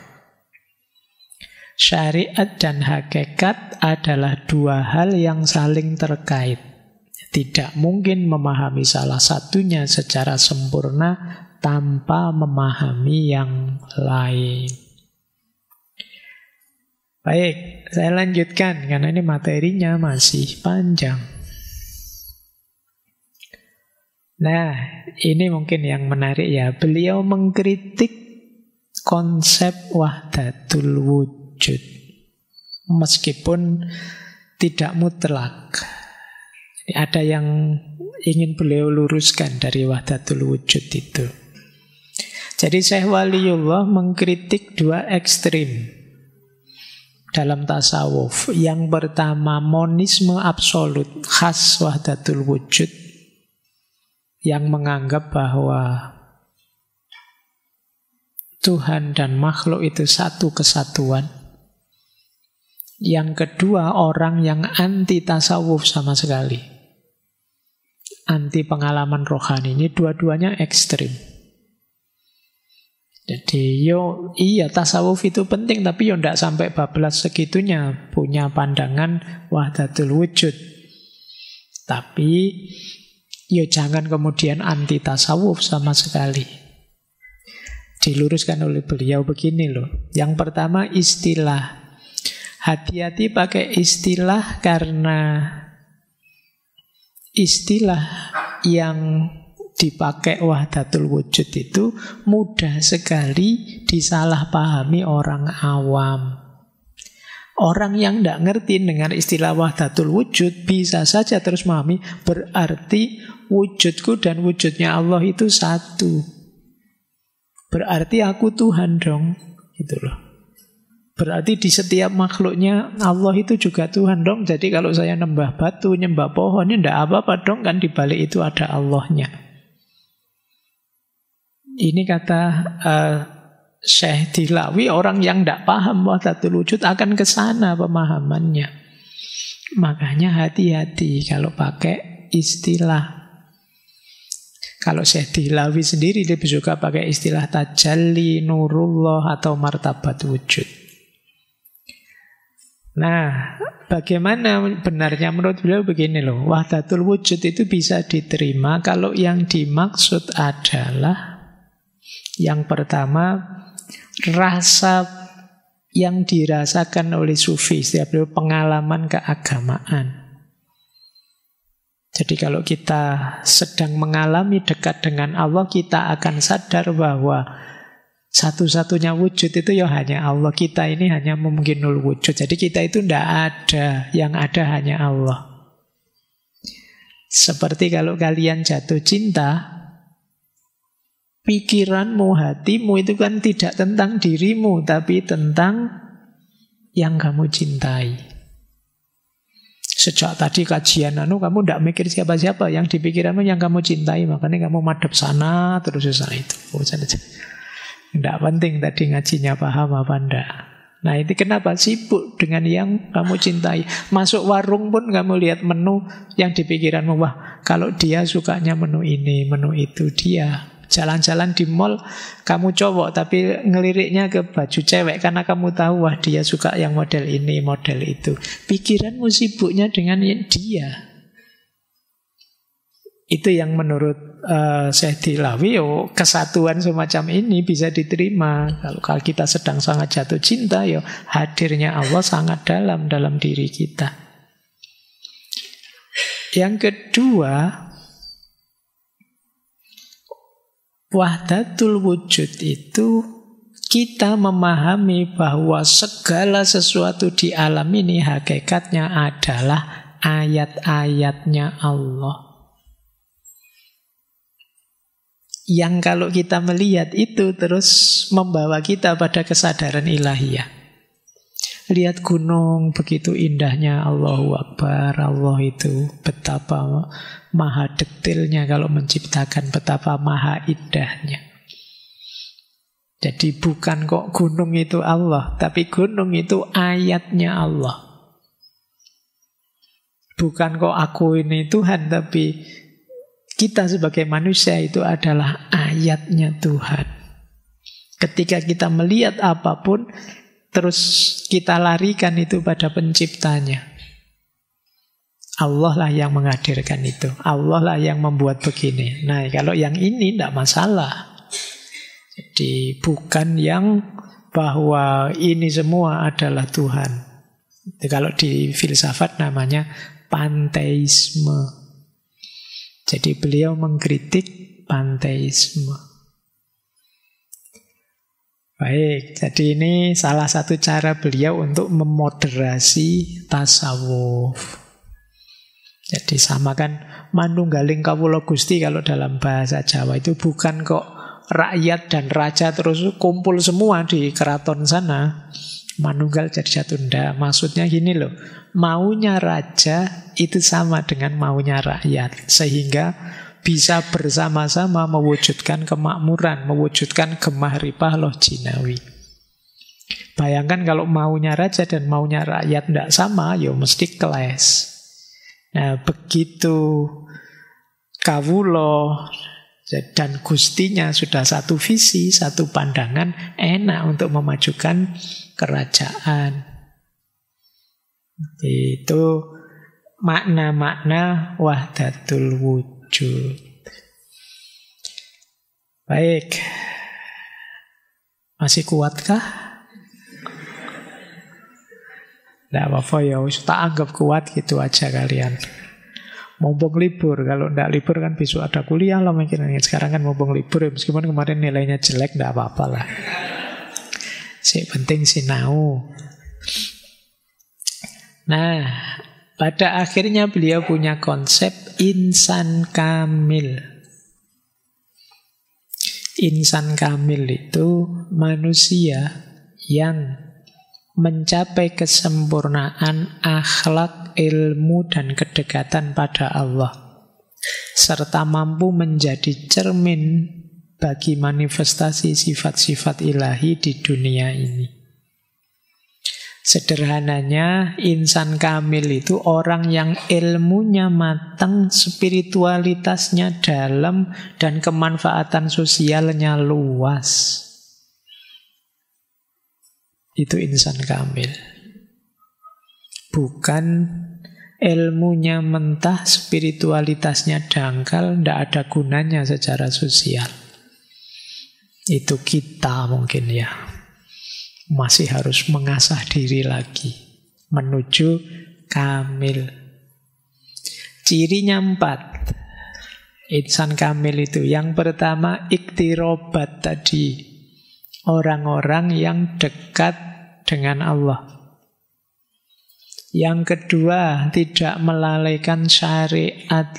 Syariat dan hakikat adalah dua hal yang saling terkait. Tidak mungkin memahami salah satunya secara sempurna tanpa memahami yang lain. Baik, saya lanjutkan karena ini materinya masih panjang. Nah, ini mungkin yang menarik ya. Beliau mengkritik konsep wahdatul wujud. Meskipun tidak mutlak. Ada yang ingin beliau luruskan dari wahdatul wujud itu. Jadi Syekh Waliullah mengkritik dua ekstrim dalam tasawuf. Yang pertama monisme absolut khas wahdatul wujud, yang menganggap bahwa Tuhan dan makhluk itu satu kesatuan. Yang kedua, orang yang anti tasawuf sama sekali. Anti pengalaman rohani. Ini dua-duanya ekstrim. Jadi, iya tasawuf itu penting, tapi tidak sampai bablas segitunya punya pandangan wahdatul wujud. Tapi, jangan kemudian anti tasawuf sama sekali. Diluruskan oleh beliau begini loh. Yang pertama istilah. Hati-hati pakai istilah karena istilah yang dipakai wahdatul wujud itu mudah sekali disalahpahami orang awam. Orang yang tidak ngerti dengan istilah wahdatul wujud bisa saja terus memahami berarti wujudku dan wujudnya Allah itu satu. Berarti aku Tuhan dong. Gitu loh. Berarti di setiap makhluknya Allah itu juga Tuhan dong. Jadi kalau saya nyembah batu, nyembah pohon, ini tidak apa-apa dong, kan di balik itu ada Allahnya. Ini kata Syekh Dilawi, orang yang tidak paham wahdatul wujud akan ke sana pemahamannya. Makanya hati-hati kalau pakai istilah. Kalau Syekh Dilawi sendiri dia suka pakai istilah tajalli, nurullah atau martabat wujud. Nah, bagaimana benarnya menurut beliau begini loh. Wahdatul wujud itu bisa diterima kalau yang dimaksud adalah yang pertama, rasa yang dirasakan oleh sufi, setiap beliau pengalaman keagamaan. Jadi kalau kita sedang mengalami dekat dengan Allah, kita akan sadar bahwa satu-satunya wujud itu ya hanya Allah. Kita ini hanya mungkinul wujud. Jadi kita itu tidak ada. Yang ada hanya Allah. Seperti kalau kalian jatuh cinta, pikiranmu, hatimu itu kan tidak tentang dirimu, tapi tentang yang kamu cintai. Sejak tadi kajian kamu tidak mikir siapa-siapa. Yang di pikiranmu yang kamu cintai. Makanya kamu madep sana terus sana itu. Tidak penting tadi ngajinya paham apa enggak. Nah itu kenapa sibuk dengan yang kamu cintai. Masuk warung pun kamu lihat menu yang di pikiranmu. Wah kalau dia sukanya menu ini, menu itu dia. Jalan-jalan di mall kamu cowok tapi ngeliriknya ke baju cewek karena kamu tahu wah dia suka yang model ini, model itu. Pikiranmu sibuknya dengan dia. Itu yang menurut Syekh Dilawi, kesatuan semacam ini bisa diterima. Kalau kita sedang sangat jatuh cinta, hadirnya Allah sangat dalam diri kita. Yang kedua, wahdatul wujud itu kita memahami bahwa segala sesuatu di alam ini hakikatnya adalah ayat-ayatnya Allah. Yang kalau kita melihat itu terus membawa kita pada kesadaran ilahiyah. Lihat gunung, begitu indahnya, Allahu Akbar, Allah itu betapa maha detailnya kalau menciptakan, betapa maha indahnya. Jadi bukan kok gunung itu Allah, tapi gunung itu ayatnya Allah. Bukan kok aku ini Tuhan, tapi kita sebagai manusia itu adalah ayatnya Tuhan. Ketika kita melihat apapun, terus kita larikan itu pada penciptanya. Allah lah yang menghadirkan itu. Allah lah yang membuat begini. Nah, kalau yang ini tidak masalah. Jadi bukan yang bahwa ini semua adalah Tuhan. Itu kalau di filsafat namanya panteisme. Jadi beliau mengkritik panteisme. Baik, jadi ini salah satu cara beliau untuk memoderasi tasawuf. Jadi samakan manunggaling kawula Gusti kalau dalam bahasa Jawa itu bukan kok rakyat dan raja terus kumpul semua di keraton sana. Manunggal jadi satu, ndak. Maksudnya gini loh, maunya raja itu sama dengan maunya rakyat, sehingga bisa bersama-sama mewujudkan kemakmuran, mewujudkan gemahripah loh jinawi. Bayangkan kalau maunya raja dan maunya rakyat ndak sama, ya mesti clash. Nah, begitu kawula dan Gustinya sudah satu visi, satu pandangan, enak untuk memajukan kerajaan. Itu makna-makna wahdatul wujud. Baik. Masih kuatkah? Tidak apa-apa ya, tak anggap kuat gitu aja kalian. Mumpung libur, kalau tidak libur kan besok ada kuliah lah mungkin. Sekarang kan mumpung libur ya, meskipun kemarin nilainya jelek, tidak apa-apa lah. Penting sinau. Nah, pada akhirnya beliau punya konsep insan kamil. Insan kamil itu manusia yang mencapai kesempurnaan akhlak, ilmu, dan kedekatan pada Allah, serta mampu menjadi cermin bagi manifestasi sifat-sifat ilahi di dunia ini. Sederhananya, insan kamil itu orang yang ilmunya matang, spiritualitasnya dalam, dan kemanfaatan sosialnya luas. Itu insan kamil. Bukan ilmunya mentah, spiritualitasnya dangkal, tidak ada gunanya secara sosial. Itu kita mungkin ya. Masih harus mengasah diri lagi menuju kamil. Cirinya 4. Insan kamil itu yang pertama iktirobat tadi. Orang-orang yang dekat dengan Allah. Yang kedua, tidak melalaikan syariat.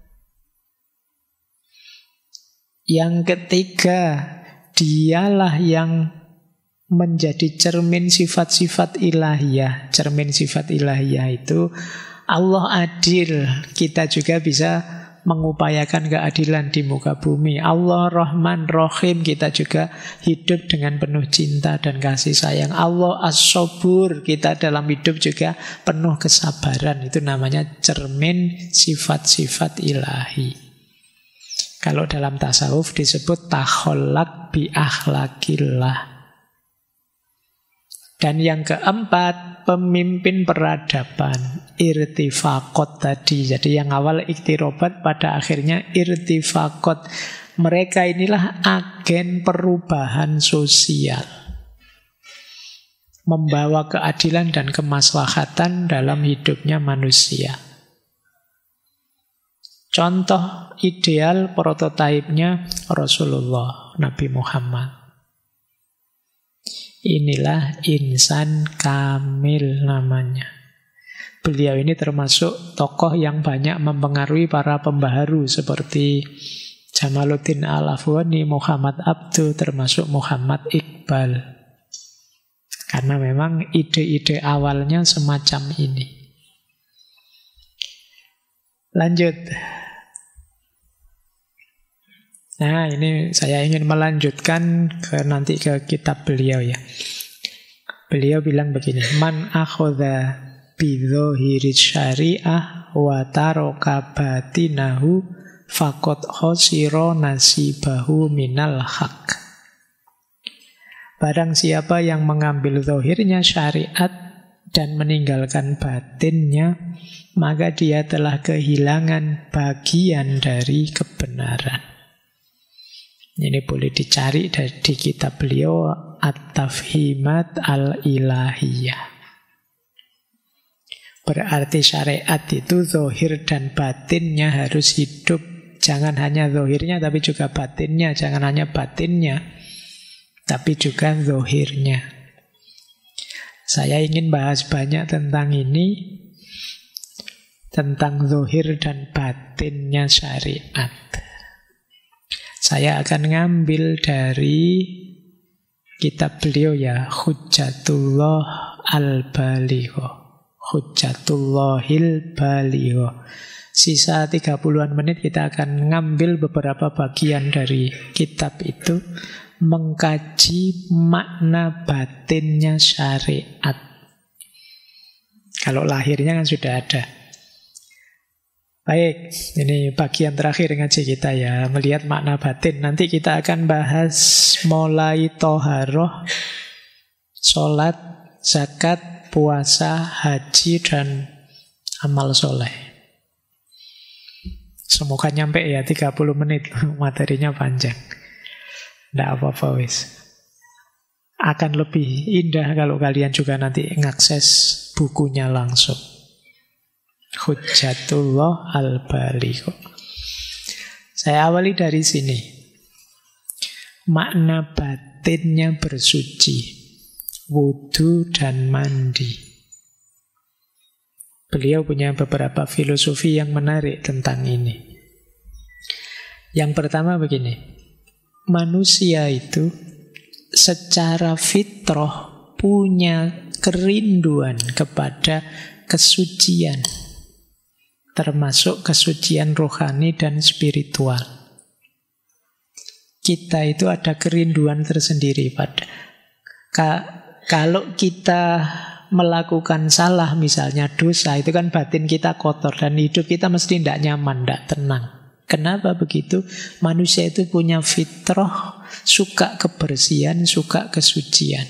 Yang ketiga, dialah yang menjadi cermin sifat-sifat ilahiyah. Cermin sifat ilahiyah itu Allah adil, kita juga bisa mengupayakan keadilan di muka bumi. Allah Rahman Rahim, kita juga hidup dengan penuh cinta dan kasih sayang. Allah As-Sabur, kita dalam hidup juga penuh kesabaran. Itu namanya cermin sifat-sifat ilahi. Kalau dalam tasawuf disebut takhollak bi akhlakillah. Dan yang keempat, pemimpin peradaban, irtifaqot tadi. Jadi yang awal iktirobat, pada akhirnya irtifaqot. Mereka inilah agen perubahan sosial, membawa keadilan dan kemaslahatan dalam hidupnya manusia. Contoh ideal prototipenya Rasulullah Nabi Muhammad. Inilah insan kamil namanya. Beliau ini termasuk tokoh yang banyak mempengaruhi para pembaharu seperti Jamaluddin Al-Afghani, Muhammad Abduh, termasuk Muhammad Iqbal. Karena memang ide-ide awalnya semacam ini. Lanjut. Nah, ini saya ingin melanjutkan nanti ke kitab beliau ya. Beliau bilang begini, Man akhadha bidzohiri syariah wa taraka batinahu faqad khosira nasibahu minal haq. Barang siapa yang mengambil zahirnya syariat dan meninggalkan batinnya, maka dia telah kehilangan bagian dari kebenaran. Ini boleh dicari di kitab beliau At-Tafhimat Al-Ilahiyah. Berarti syariat itu zahir dan batinnya harus hidup. Jangan hanya zahirnya tapi juga batinnya. Jangan hanya batinnya tapi juga zahirnya. Saya ingin bahas banyak tentang ini, tentang zahir dan batinnya syariat. Saya akan ngambil dari kitab beliau ya, Hujjatullah Al-Baligho, Hujjatullahil Baligho. Sisa 30-an menit kita akan ngambil beberapa bagian dari kitab itu, mengkaji makna batinnya syariat. Kalau lahirnya kan sudah ada. Baik, ini bagian terakhir ngaji kita ya, melihat makna batin. Nanti kita akan bahas mulai toharoh, sholat, zakat, puasa, haji, dan amal soleh. Semoga nyampe ya 30 menit, materinya panjang. Tidak apa-apa wis. Akan lebih indah kalau kalian juga nanti ngakses bukunya langsung. Hujjatullah Al-Baligho. Saya awali dari sini. Makna batinnya bersuci, wudu dan mandi. Beliau punya beberapa filosofi yang menarik tentang ini. Yang pertama begini, manusia itu secara fitrah punya kerinduan kepada kesucian, termasuk kesucian rohani dan spiritual. Kita itu ada kerinduan tersendiri pada kalau kita melakukan salah, misalnya dosa, itu kan batin kita kotor dan hidup kita mesti tidak nyaman, tidak tenang. Kenapa begitu? Manusia itu punya fitrah, suka kebersihan, suka kesucian.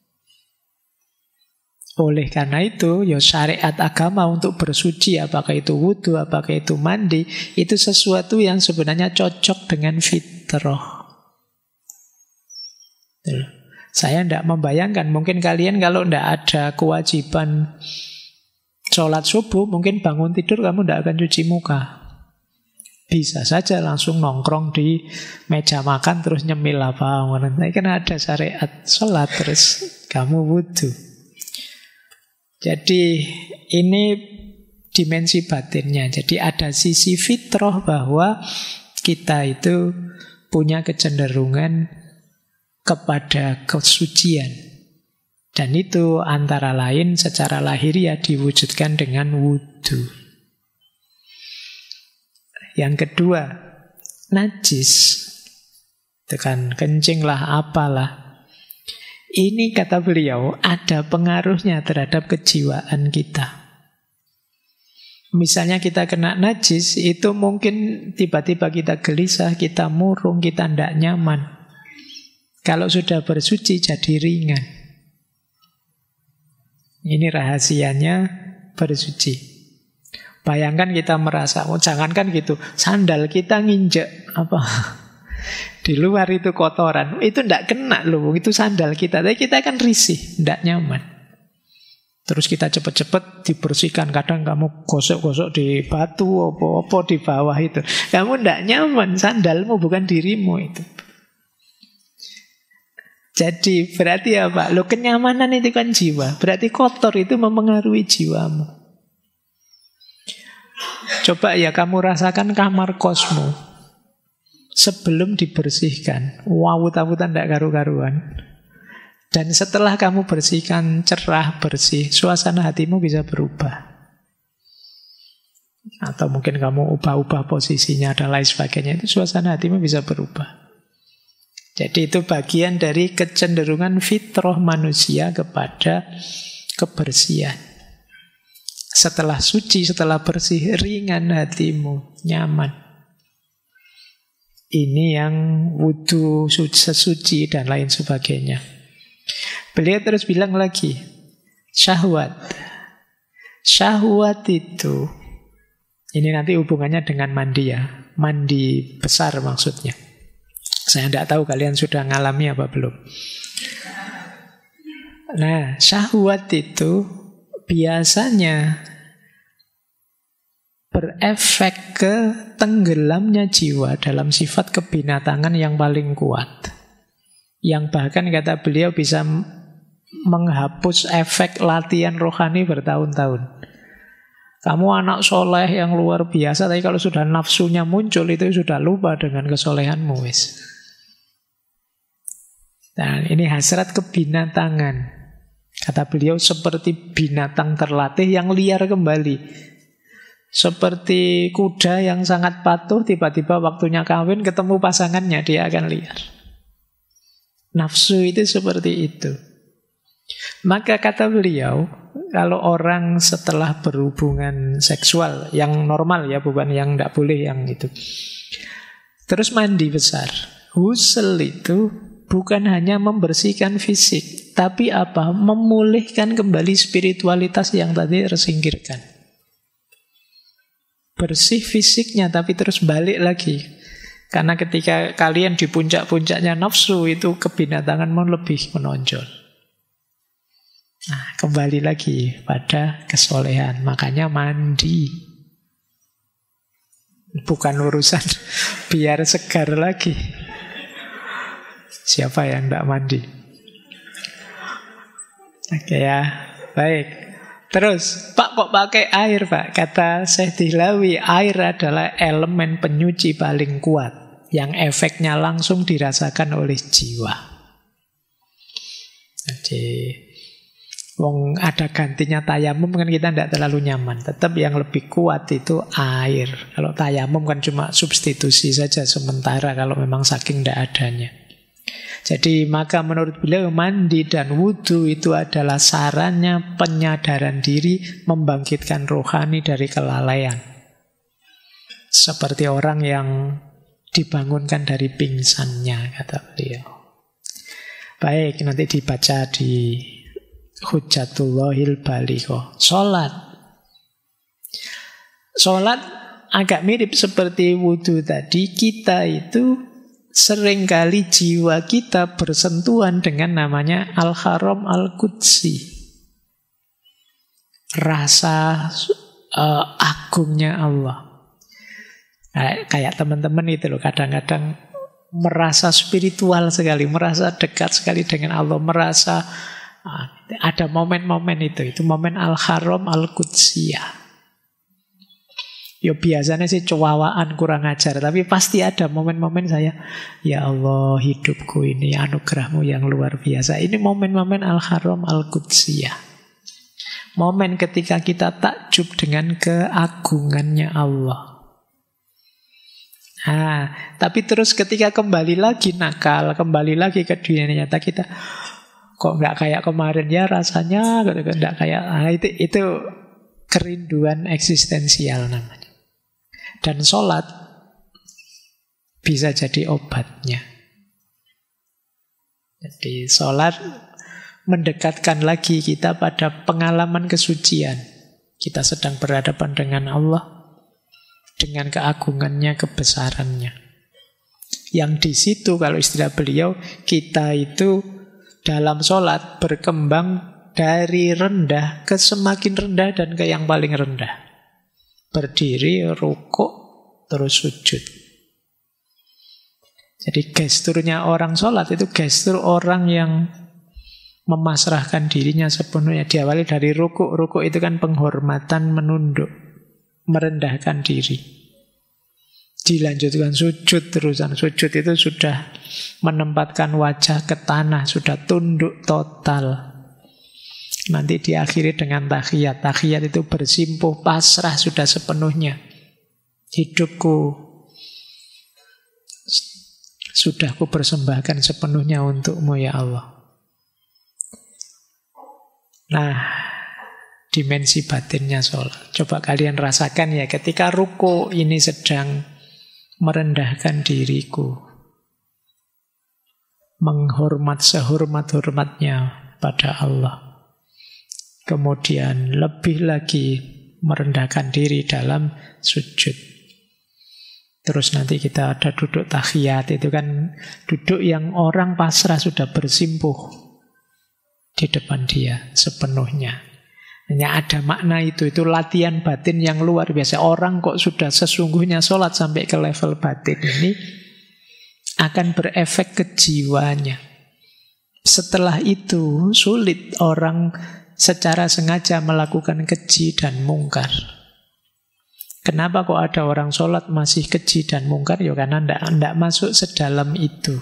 Oleh karena itu, ya syariat agama untuk bersuci, apakah itu wudu, apakah itu mandi, itu sesuatu yang sebenarnya cocok dengan fitrah. Saya tidak membayangkan, mungkin kalian kalau tidak ada kewajiban sholat subuh, mungkin bangun tidur kamu tidak akan cuci muka. Bisa saja langsung nongkrong di meja makan terus nyemil apa. Tapi kan ada syariat sholat terus kamu wudu. Jadi ini dimensi batinnya. Jadi ada sisi fitrah bahwa kita itu punya kecenderungan kepada kesucian. Dan itu antara lain secara lahiriah diwujudkan dengan wudu. Yang kedua, najis. Tekan kencing lah, apalah. Ini kata beliau ada pengaruhnya terhadap kejiwaan kita. Misalnya kita kena najis, itu mungkin tiba-tiba kita gelisah, kita murung, kita tidak nyaman. Kalau sudah bersuci jadi ringan. Ini rahasianya bersuci. Bayangkan kita merasa, jangankan gitu, sandal kita nginjek apa di luar itu kotoran, itu tidak kena loh, itu sandal kita, tapi kita kan risih, tidak nyaman. Terus kita cepat-cepat dibersihkan. Kadang kamu gosok-gosok di batu, apa-apa di bawah itu, kamu tidak nyaman, sandalmu bukan dirimu itu. Jadi berarti apa? Loh, kenyamanan itu kan jiwa. Berarti kotor itu mempengaruhi jiwamu. Coba ya kamu rasakan kamar kosmu sebelum dibersihkan. Wawut-awutan tidak karu-karuan. Dan setelah kamu bersihkan, cerah, bersih, suasana hatimu bisa berubah. Atau mungkin kamu ubah-ubah posisinya dan lain sebagainya. Itu suasana hatimu bisa berubah. Jadi itu bagian dari kecenderungan fitrah manusia kepada kebersihan. Setelah suci, setelah bersih, ringan hatimu, nyaman. Ini yang wudu, sesuci, dan lain sebagainya. Beliau terus bilang lagi, syahwat. Syahwat itu, ini nanti hubungannya dengan mandi ya. Mandi besar maksudnya. Saya tidak tahu kalian sudah ngalami apa belum. Nah, syahwat itu biasanya berefek ke tenggelamnya jiwa dalam sifat kebinatangan yang paling kuat. Yang bahkan kata beliau bisa menghapus efek latihan rohani bertahun-tahun. Kamu anak soleh yang luar biasa, tapi kalau sudah nafsunya muncul itu sudah lupa dengan kesolehanmu wis. Dan ini hasrat kebinatangan. Kata beliau seperti binatang terlatih yang liar kembali. Seperti kuda yang sangat patuh, tiba-tiba waktunya kawin, ketemu pasangannya, dia akan liar. Nafsu itu seperti itu. Maka kata beliau, kalau orang setelah berhubungan seksual, yang normal ya, bukan yang tidak boleh yang itu, terus mandi besar, ghusl itu bukan hanya membersihkan fisik, tapi apa? Memulihkan kembali spiritualitas yang tadi tersingkirkan. Bersih fisiknya, tapi terus balik lagi. Karena ketika kalian di puncak-puncaknya nafsu, itu kebinatanganmu lebih menonjol. Nah, kembali lagi pada kesolehan. Makanya mandi. Bukan urusan biar segar lagi. Siapa yang tidak mandi? Oke ya, baik. Terus, Pak kok pakai air Pak? Kata Syekh Dihlawi, air adalah elemen penyuci paling kuat yang efeknya langsung dirasakan oleh jiwa. Jadi, wong ada gantinya tayamum kan kita tidak terlalu nyaman. Tetap yang lebih kuat itu air. Kalau tayamum kan cuma substitusi saja sementara kalau memang saking tidak adanya. Jadi maka menurut beliau mandi dan wudhu itu adalah sarannya penyadaran diri, membangkitkan rohani dari kelalaian. Seperti orang yang dibangunkan dari pingsannya, kata beliau. Baik, nanti dibaca di Hujjatullahil Baligha. Sholat agak mirip seperti wudhu tadi. Kita itu seringkali jiwa kita bersentuhan dengan namanya Al-Haram Al-Qudsi. Rasa agungnya Allah. Kayak teman-teman itu loh, kadang-kadang merasa spiritual sekali, merasa dekat sekali dengan Allah, merasa ada momen-momen itu momen Al-Haram Al-Qudsiyah. Ya biasanya sih cuawaan kurang ajar, tapi pasti ada momen-momen saya, ya Allah hidupku ini anugerahmu yang luar biasa. Ini momen-momen Al-Haram Al-Qudsiyah. Momen ketika kita takjub dengan keagungannya Allah. Nah, tapi terus ketika kembali lagi nakal, kembali lagi ke dunia nyata, kita kok nggak kayak kemarin ya rasanya, nggak kayak, itu kerinduan eksistensial namanya. Dan sholat bisa jadi obatnya. Jadi sholat mendekatkan lagi kita pada pengalaman kesucian. Kita sedang berhadapan dengan Allah, dengan keagungannya, kebesarannya. Yang di situ kalau istilah beliau, kita itu dalam sholat berkembang dari rendah ke semakin rendah dan ke yang paling rendah. Berdiri, rukuk, terus sujud. Jadi gesturnya orang sholat itu gestur orang yang memasrahkan dirinya sepenuhnya. Diawali dari rukuk. Rukuk itu kan penghormatan menunduk. merendahkan diri. Dilanjutkan sujud terusan. Sujud itu sudah menempatkan wajah ke tanah, sudah tunduk total. Nanti diakhiri dengan tahiyat. Tahiyat itu bersimpuh, pasrah sudah sepenuhnya. Hidupku sudah ku persembahkan sepenuhnya untukmu ya Allah. Nah, dimensi batinnya sholat. Coba kalian rasakan ya, ketika ruku ini sedang merendahkan diriku, menghormat sehormat-hormatnya pada Allah. Kemudian lebih lagi merendahkan diri dalam sujud. Terus nanti kita ada duduk tahiyat, itu kan duduk yang orang pasrah sudah bersimpuh di depan dia sepenuhnya. Hanya ada makna itu latihan batin yang luar biasa. Orang kok sudah sesungguhnya sholat sampai ke level batin ini, akan berefek ke jiwanya. Setelah itu sulit orang secara sengaja melakukan keji dan mungkar. Kenapa kok ada orang sholat masih keji dan mungkar? Ya karena tidak masuk sedalam itu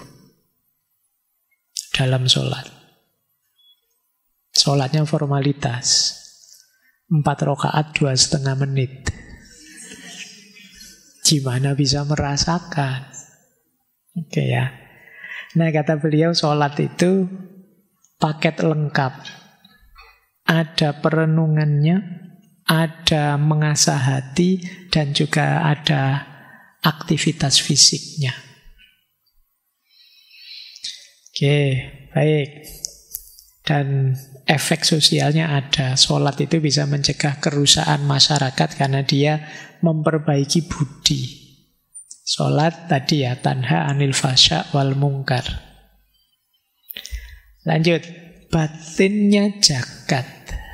dalam sholat. Sholatnya formalitas. 4 rakaat 2,5 menit. Gimana bisa merasakan? Oke ya. Nah, kata beliau sholat itu paket lengkap. Ada perenungannya, ada mengasah hati, dan juga ada aktivitas fisiknya. Oke, baik. Dan efek sosialnya ada. Sholat itu bisa mencegah kerusakan masyarakat karena dia memperbaiki budi. Sholat tadi ya, tanha anil fasya wal mungkar. Lanjut, batinnya zakat.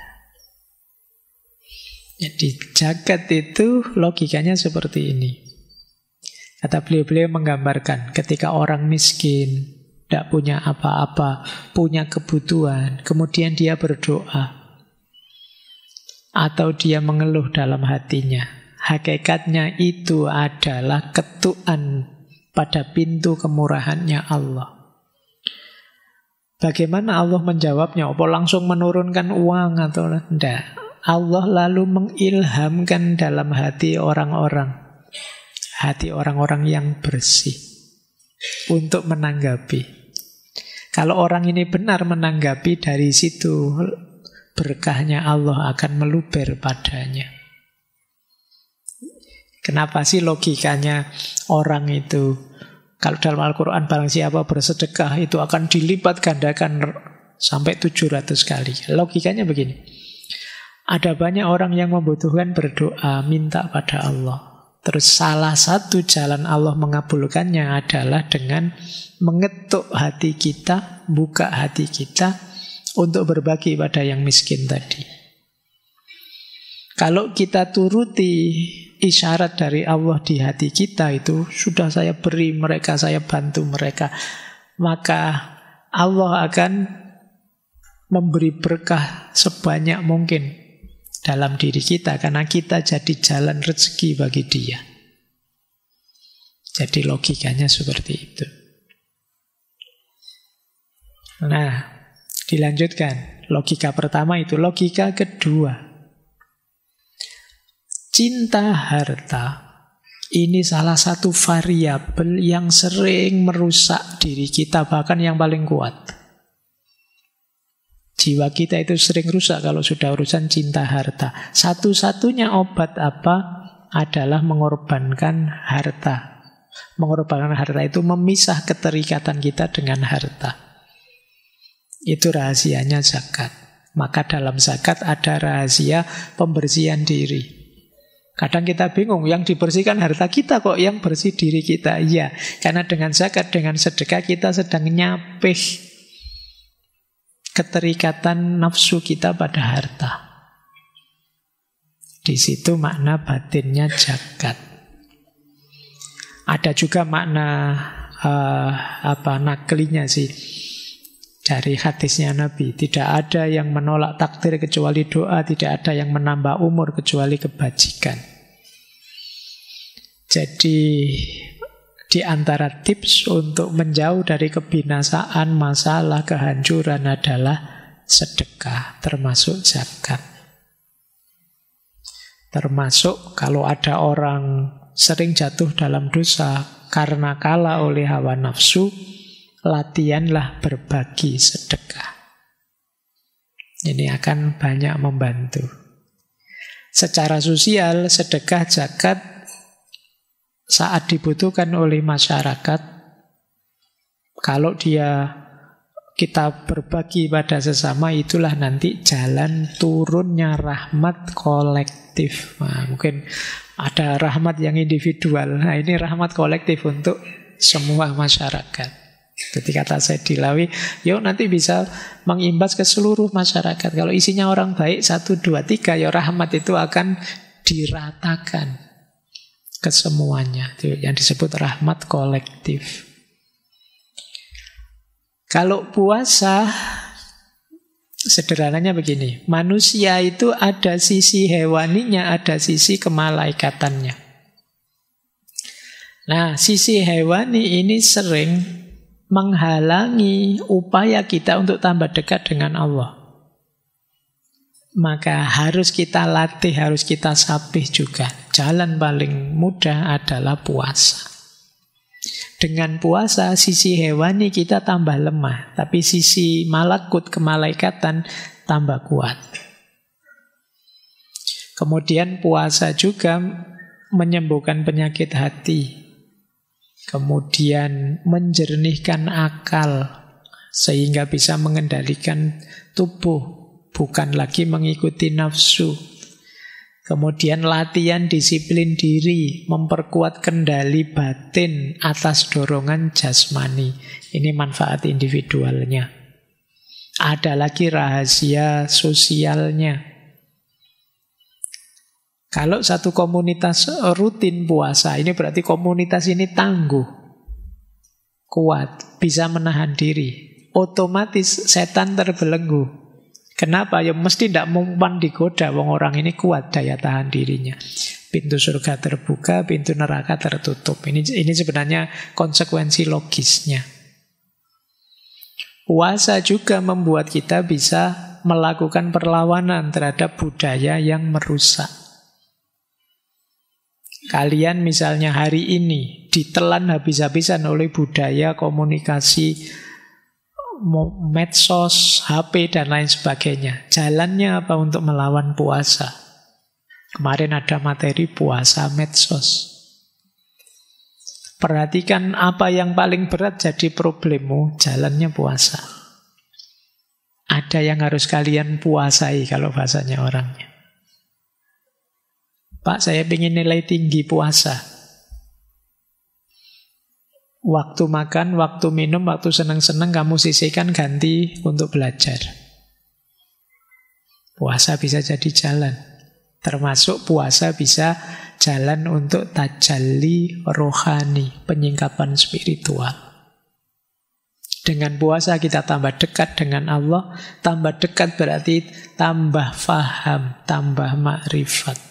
Jadi zakat itu logikanya seperti ini. Kata beliau menggambarkan ketika orang miskin, tidak punya apa-apa, punya kebutuhan, kemudian dia berdoa. Atau dia mengeluh dalam hatinya. Hakikatnya itu adalah ketukan pada pintu kemurahannya Allah. Bagaimana Allah menjawabnya? Apa langsung menurunkan uang atau tidak? Allah lalu mengilhamkan dalam hati orang-orang. Hati orang-orang yang bersih. Untuk menanggapi. Kalau orang ini benar menanggapi, dari situ berkahnya Allah akan meluber padanya. Kenapa sih logikanya orang itu? Kalau dalam Al-Quran barang siapa bersedekah itu akan dilipat gandakan sampai 700 kali. Logikanya begini. Ada banyak orang yang membutuhkan berdoa, minta pada Allah. Terus salah satu jalan Allah mengabulkannya adalah dengan mengetuk hati kita, buka hati kita untuk berbagi pada yang miskin tadi. Kalau kita turuti isyarat dari Allah di hati kita itu, sudah saya beri mereka, saya bantu mereka, maka Allah akan memberi berkah sebanyak mungkin dalam diri kita, karena kita jadi jalan rezeki bagi dia. Jadi logikanya seperti itu. Nah, dilanjutkan. Logika pertama itu. Logika kedua. Cinta harta. Ini salah satu variabel yang sering merusak diri kita, bahkan yang paling kuat. Jiwa kita itu sering rusak kalau sudah urusan cinta harta. Satu-satunya obat apa? Adalah mengorbankan harta. Mengorbankan harta itu memisah keterikatan kita dengan harta. Itu rahasianya zakat. Maka dalam zakat ada rahasia pembersihan diri. Kadang kita bingung, yang dibersihkan harta kita kok, yang bersih diri kita. Iya, karena dengan zakat, dengan sedekah kita sedang nyapih keterikatan nafsu kita pada harta. Di situ makna batinnya zakat. Ada juga makna naklinya sih dari hadisnya Nabi. Tidak ada yang menolak takdir kecuali doa, tidak ada yang menambah umur kecuali kebajikan. Jadi di antara tips untuk menjauh dari kebinasaan, masalah, kehancuran adalah sedekah, termasuk zakat. Termasuk kalau ada orang sering jatuh dalam dosa karena kalah oleh hawa nafsu, latihanlah berbagi sedekah. Ini akan banyak membantu. Secara sosial, sedekah zakat saat dibutuhkan oleh masyarakat, kalau kita berbagi pada sesama, itulah nanti jalan turunnya rahmat kolektif. Nah, mungkin ada rahmat yang individual. Nah, ini rahmat kolektif untuk semua masyarakat. Jadi kata Said Dilawi, yuk nanti bisa mengimbas ke seluruh masyarakat. Kalau isinya orang baik 1, 2, 3, ya rahmat itu akan diratakan ke semuanya. Itu yang disebut rahmat kolektif. Kalau puasa, sederhananya begini, manusia itu ada sisi hewaninya, ada sisi kemalaikatannya. Nah, sisi hewani ini sering menghalangi upaya kita untuk tambah dekat dengan Allah. Maka harus kita latih, harus kita sapih juga. Jalan paling mudah adalah puasa. Dengan puasa, sisi hewani kita tambah lemah, tapi sisi malakut, kemalaikatan, tambah kuat. Kemudian puasa juga menyembuhkan penyakit hati. Kemudian menjernihkan akal, sehingga bisa mengendalikan tubuh, bukan lagi mengikuti nafsu. Kemudian latihan disiplin diri, memperkuat kendali batin atas dorongan jasmani. Ini manfaat individualnya. Ada lagi rahasia sosialnya. Kalau satu komunitas rutin puasa, ini berarti komunitas ini tangguh, kuat, bisa menahan diri. Otomatis setan terbelenggu. Kenapa? Ya mesti tidak mumpan digoda. Wong orang ini kuat daya tahan dirinya. Pintu surga terbuka, pintu neraka tertutup. Ini sebenarnya konsekuensi logisnya. Puasa juga membuat kita bisa melakukan perlawanan terhadap budaya yang merusak. Kalian misalnya hari ini ditelan habis-habisan oleh budaya komunikasi medsos, HP, dan lain sebagainya. Jalannya apa untuk melawan puasa? Kemarin ada materi puasa medsos. Perhatikan apa yang paling berat jadi problemmu, jalannya puasa. Ada yang harus kalian puasai kalau bahasanya orangnya. Pak, saya ingin nilai tinggi puasa. Waktu makan, waktu minum, waktu senang-senang kamu sisihkan, ganti untuk belajar. Puasa bisa jadi jalan. Termasuk puasa bisa jalan untuk tajalli rohani, penyingkapan spiritual. Dengan puasa kita tambah dekat dengan Allah. Tambah dekat berarti tambah faham, tambah makrifat.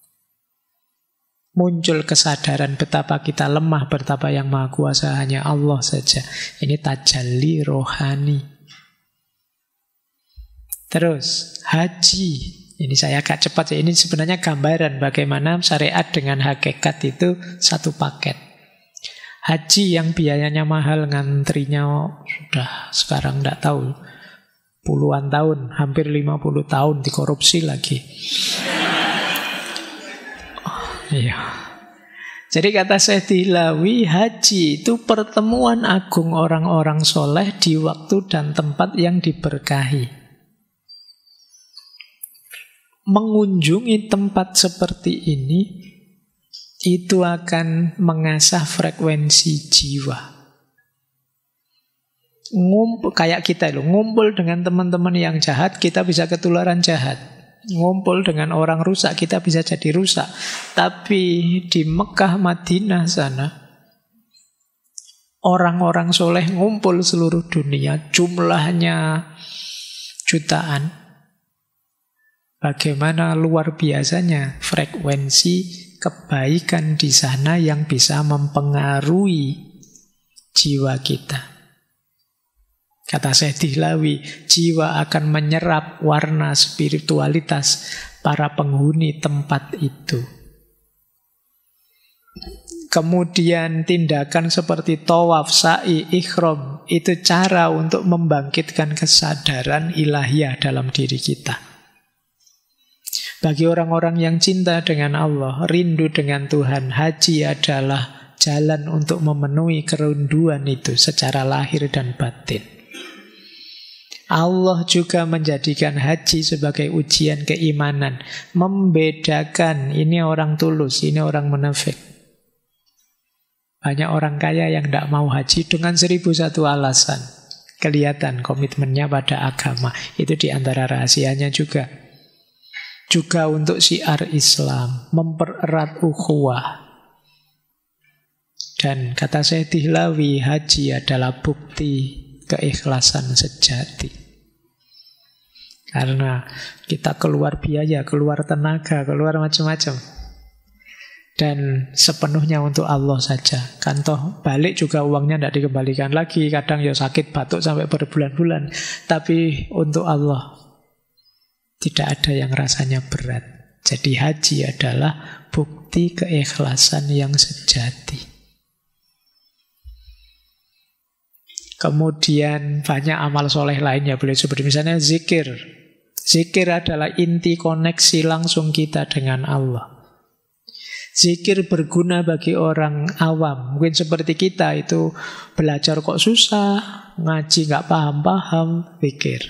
Muncul kesadaran betapa kita lemah, betapa yang maha kuasa hanya Allah saja. Ini tajalli rohani. Terus haji. Ini saya agak cepat ya. Ini sebenarnya gambaran bagaimana syariat dengan hakikat itu satu paket. Haji yang biayanya mahal, ngantrinya sudah sekarang tidak tahu puluhan tahun, hampir 50 tahun, dikorupsi lagi. Iya. Jadi kata Syekh Dilawi, haji itu pertemuan agung orang-orang soleh di waktu dan tempat yang diberkahi. Mengunjungi tempat seperti ini itu akan mengasah frekuensi jiwa. Kayak kita loh, ngumpul dengan teman-teman yang jahat, kita bisa ketularan jahat. Ngumpul dengan orang rusak, kita bisa jadi rusak. Tapi di Mekah, Madinah sana, orang-orang soleh ngumpul seluruh dunia, jumlahnya jutaan. Bagaimana luar biasanya frekuensi kebaikan di sana yang bisa mempengaruhi jiwa kita. Kata Syekh Dihlawi, jiwa akan menyerap warna spiritualitas para penghuni tempat itu. Kemudian tindakan seperti tawaf, sa'i, ikhram, itu cara untuk membangkitkan kesadaran ilahiyah dalam diri kita. Bagi orang-orang yang cinta dengan Allah, rindu dengan Tuhan, haji adalah jalan untuk memenuhi kerinduan itu secara lahir dan batin. Allah juga menjadikan haji sebagai ujian keimanan, membedakan ini orang tulus, ini orang munafik. Banyak orang kaya yang tidak mau haji dengan 1001 alasan. Kelihatan komitmennya pada agama. Itu diantara rahasianya juga. Juga untuk syiar Islam, mempererat ukhuwah. Dan kata Syekh Dihlawi, haji adalah bukti keikhlasan sejati. Karena kita keluar biaya, keluar tenaga, keluar macam-macam. Dan sepenuhnya untuk Allah saja. Kan toh balik juga uangnya tidak dikembalikan lagi. Kadang ya sakit batuk sampai berbulan-bulan. Tapi untuk Allah tidak ada yang rasanya berat. Jadi haji adalah bukti keikhlasan yang sejati. Kemudian banyak amal soleh lainnya boleh seperti misalnya zikir. Zikir adalah inti koneksi langsung kita dengan Allah. Zikir berguna bagi orang awam. Mungkin seperti kita itu belajar kok susah, ngaji nggak paham-paham, zikir.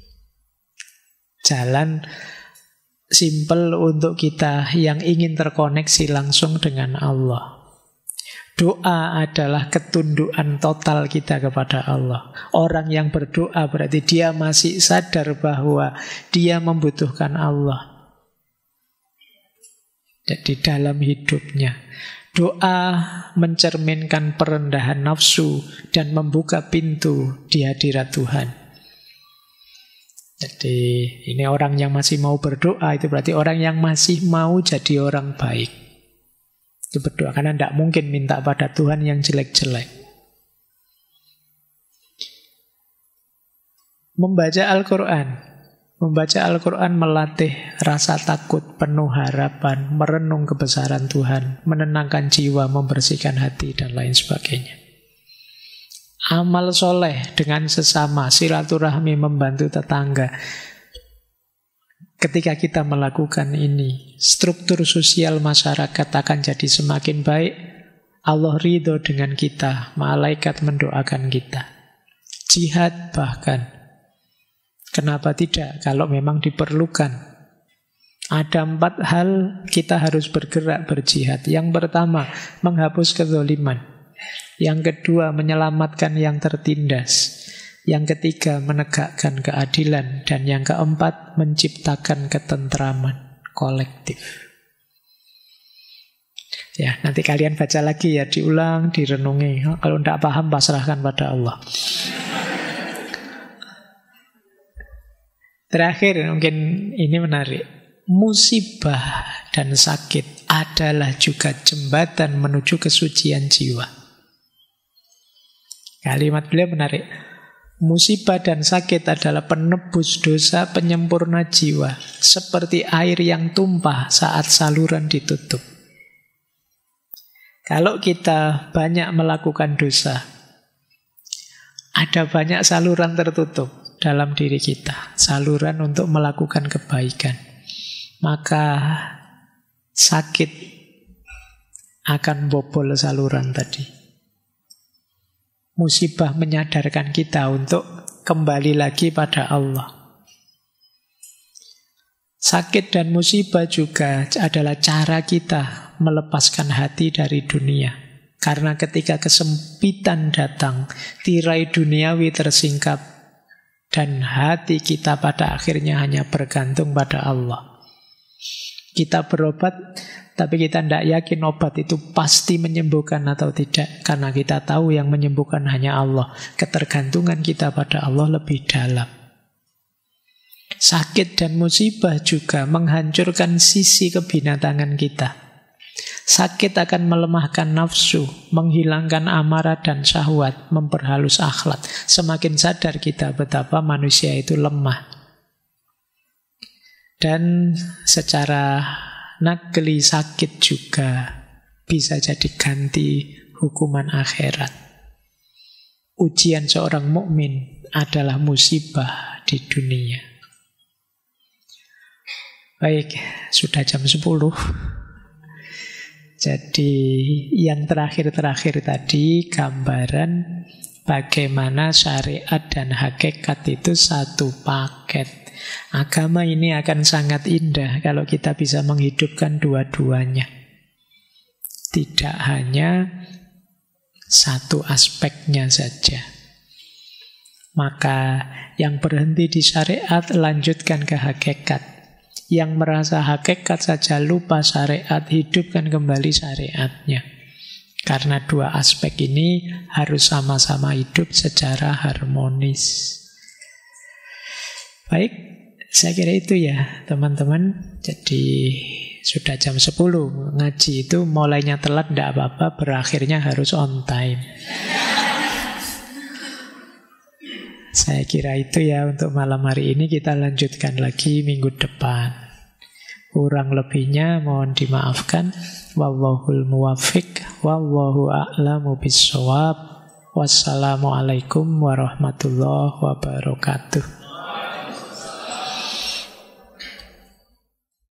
Jalan simple untuk kita yang ingin terkoneksi langsung dengan Allah. Doa adalah ketundukan total kita kepada Allah. Orang yang berdoa berarti dia masih sadar bahwa dia membutuhkan Allah. Jadi dalam hidupnya, doa mencerminkan perendahan nafsu dan membuka pintu di hadirat Tuhan. Jadi ini orang yang masih mau berdoa, itu berarti orang yang masih mau jadi orang baik. Itu berdoa, karena tidak mungkin minta pada Tuhan yang jelek-jelek. Membaca Al-Quran. Membaca Al-Quran melatih rasa takut, penuh harapan, merenung kebesaran Tuhan, menenangkan jiwa, membersihkan hati, dan lain sebagainya. Amal soleh dengan sesama, silaturahmi, membantu tetangga. Ketika kita melakukan ini, struktur sosial masyarakat akan jadi semakin baik. Allah ridho dengan kita, malaikat mendoakan kita. Jihad bahkan. Kenapa tidak kalau memang diperlukan? Ada 4 hal kita harus bergerak berjihad. Yang pertama, menghapus kezaliman. Yang kedua, menyelamatkan yang tertindas. Yang ketiga, menegakkan keadilan. Dan yang keempat, menciptakan ketentraman kolektif. Ya, nanti kalian baca lagi ya, diulang, direnungi. Kalau tidak paham, pasrahkan pada Allah. Terakhir, mungkin ini menarik. Musibah dan sakit adalah juga jembatan menuju kesucian jiwa. Kalimat beliau menarik. Musibah dan sakit adalah penebus dosa, penyempurna jiwa, seperti air yang tumpah saat saluran ditutup. Kalau kita banyak melakukan dosa, ada banyak saluran tertutup dalam diri kita, saluran untuk melakukan kebaikan. Maka sakit akan bobol saluran tadi. Musibah menyadarkan kita untuk kembali lagi pada Allah. Sakit dan musibah juga adalah cara kita melepaskan hati dari dunia. Karena ketika kesempitan datang, tirai duniawi tersingkap, dan hati kita pada akhirnya hanya bergantung pada Allah. Kita berobat, tapi kita tidak yakin obat itu pasti menyembuhkan atau tidak. Karena kita tahu yang menyembuhkan hanya Allah. Ketergantungan kita pada Allah lebih dalam. Sakit dan musibah juga menghancurkan sisi kebinatangan kita. Sakit akan melemahkan nafsu, menghilangkan amarah dan syahwat, memperhalus akhlak. Semakin sadar kita betapa manusia itu lemah. Dan secara nagli sakit juga bisa jadi ganti hukuman akhirat. Ujian seorang mukmin adalah musibah di dunia. Baik, sudah jam 10. Jadi yang terakhir-terakhir tadi gambaran bagaimana syariat dan hakikat itu satu paket. Agama ini akan sangat indah kalau kita bisa menghidupkan dua-duanya. Tidak hanya satu aspeknya saja. Maka yang berhenti di syariat lanjutkan ke hakikat. Yang merasa hakikat saja lupa syariat, hidupkan kembali syariatnya. Karena dua aspek ini harus sama-sama hidup secara harmonis. Baik, saya kira itu ya teman-teman. Jadi sudah jam 10. Ngaji itu mulainya telat tidak apa-apa, berakhirnya harus on time. Saya kira itu ya untuk malam hari ini. Kita lanjutkan lagi minggu depan. Kurang lebihnya mohon dimaafkan. Wallahul muwaffiq, wallahu a'lamu bissawab. Wassalamualaikum warahmatullahi wabarakatuh.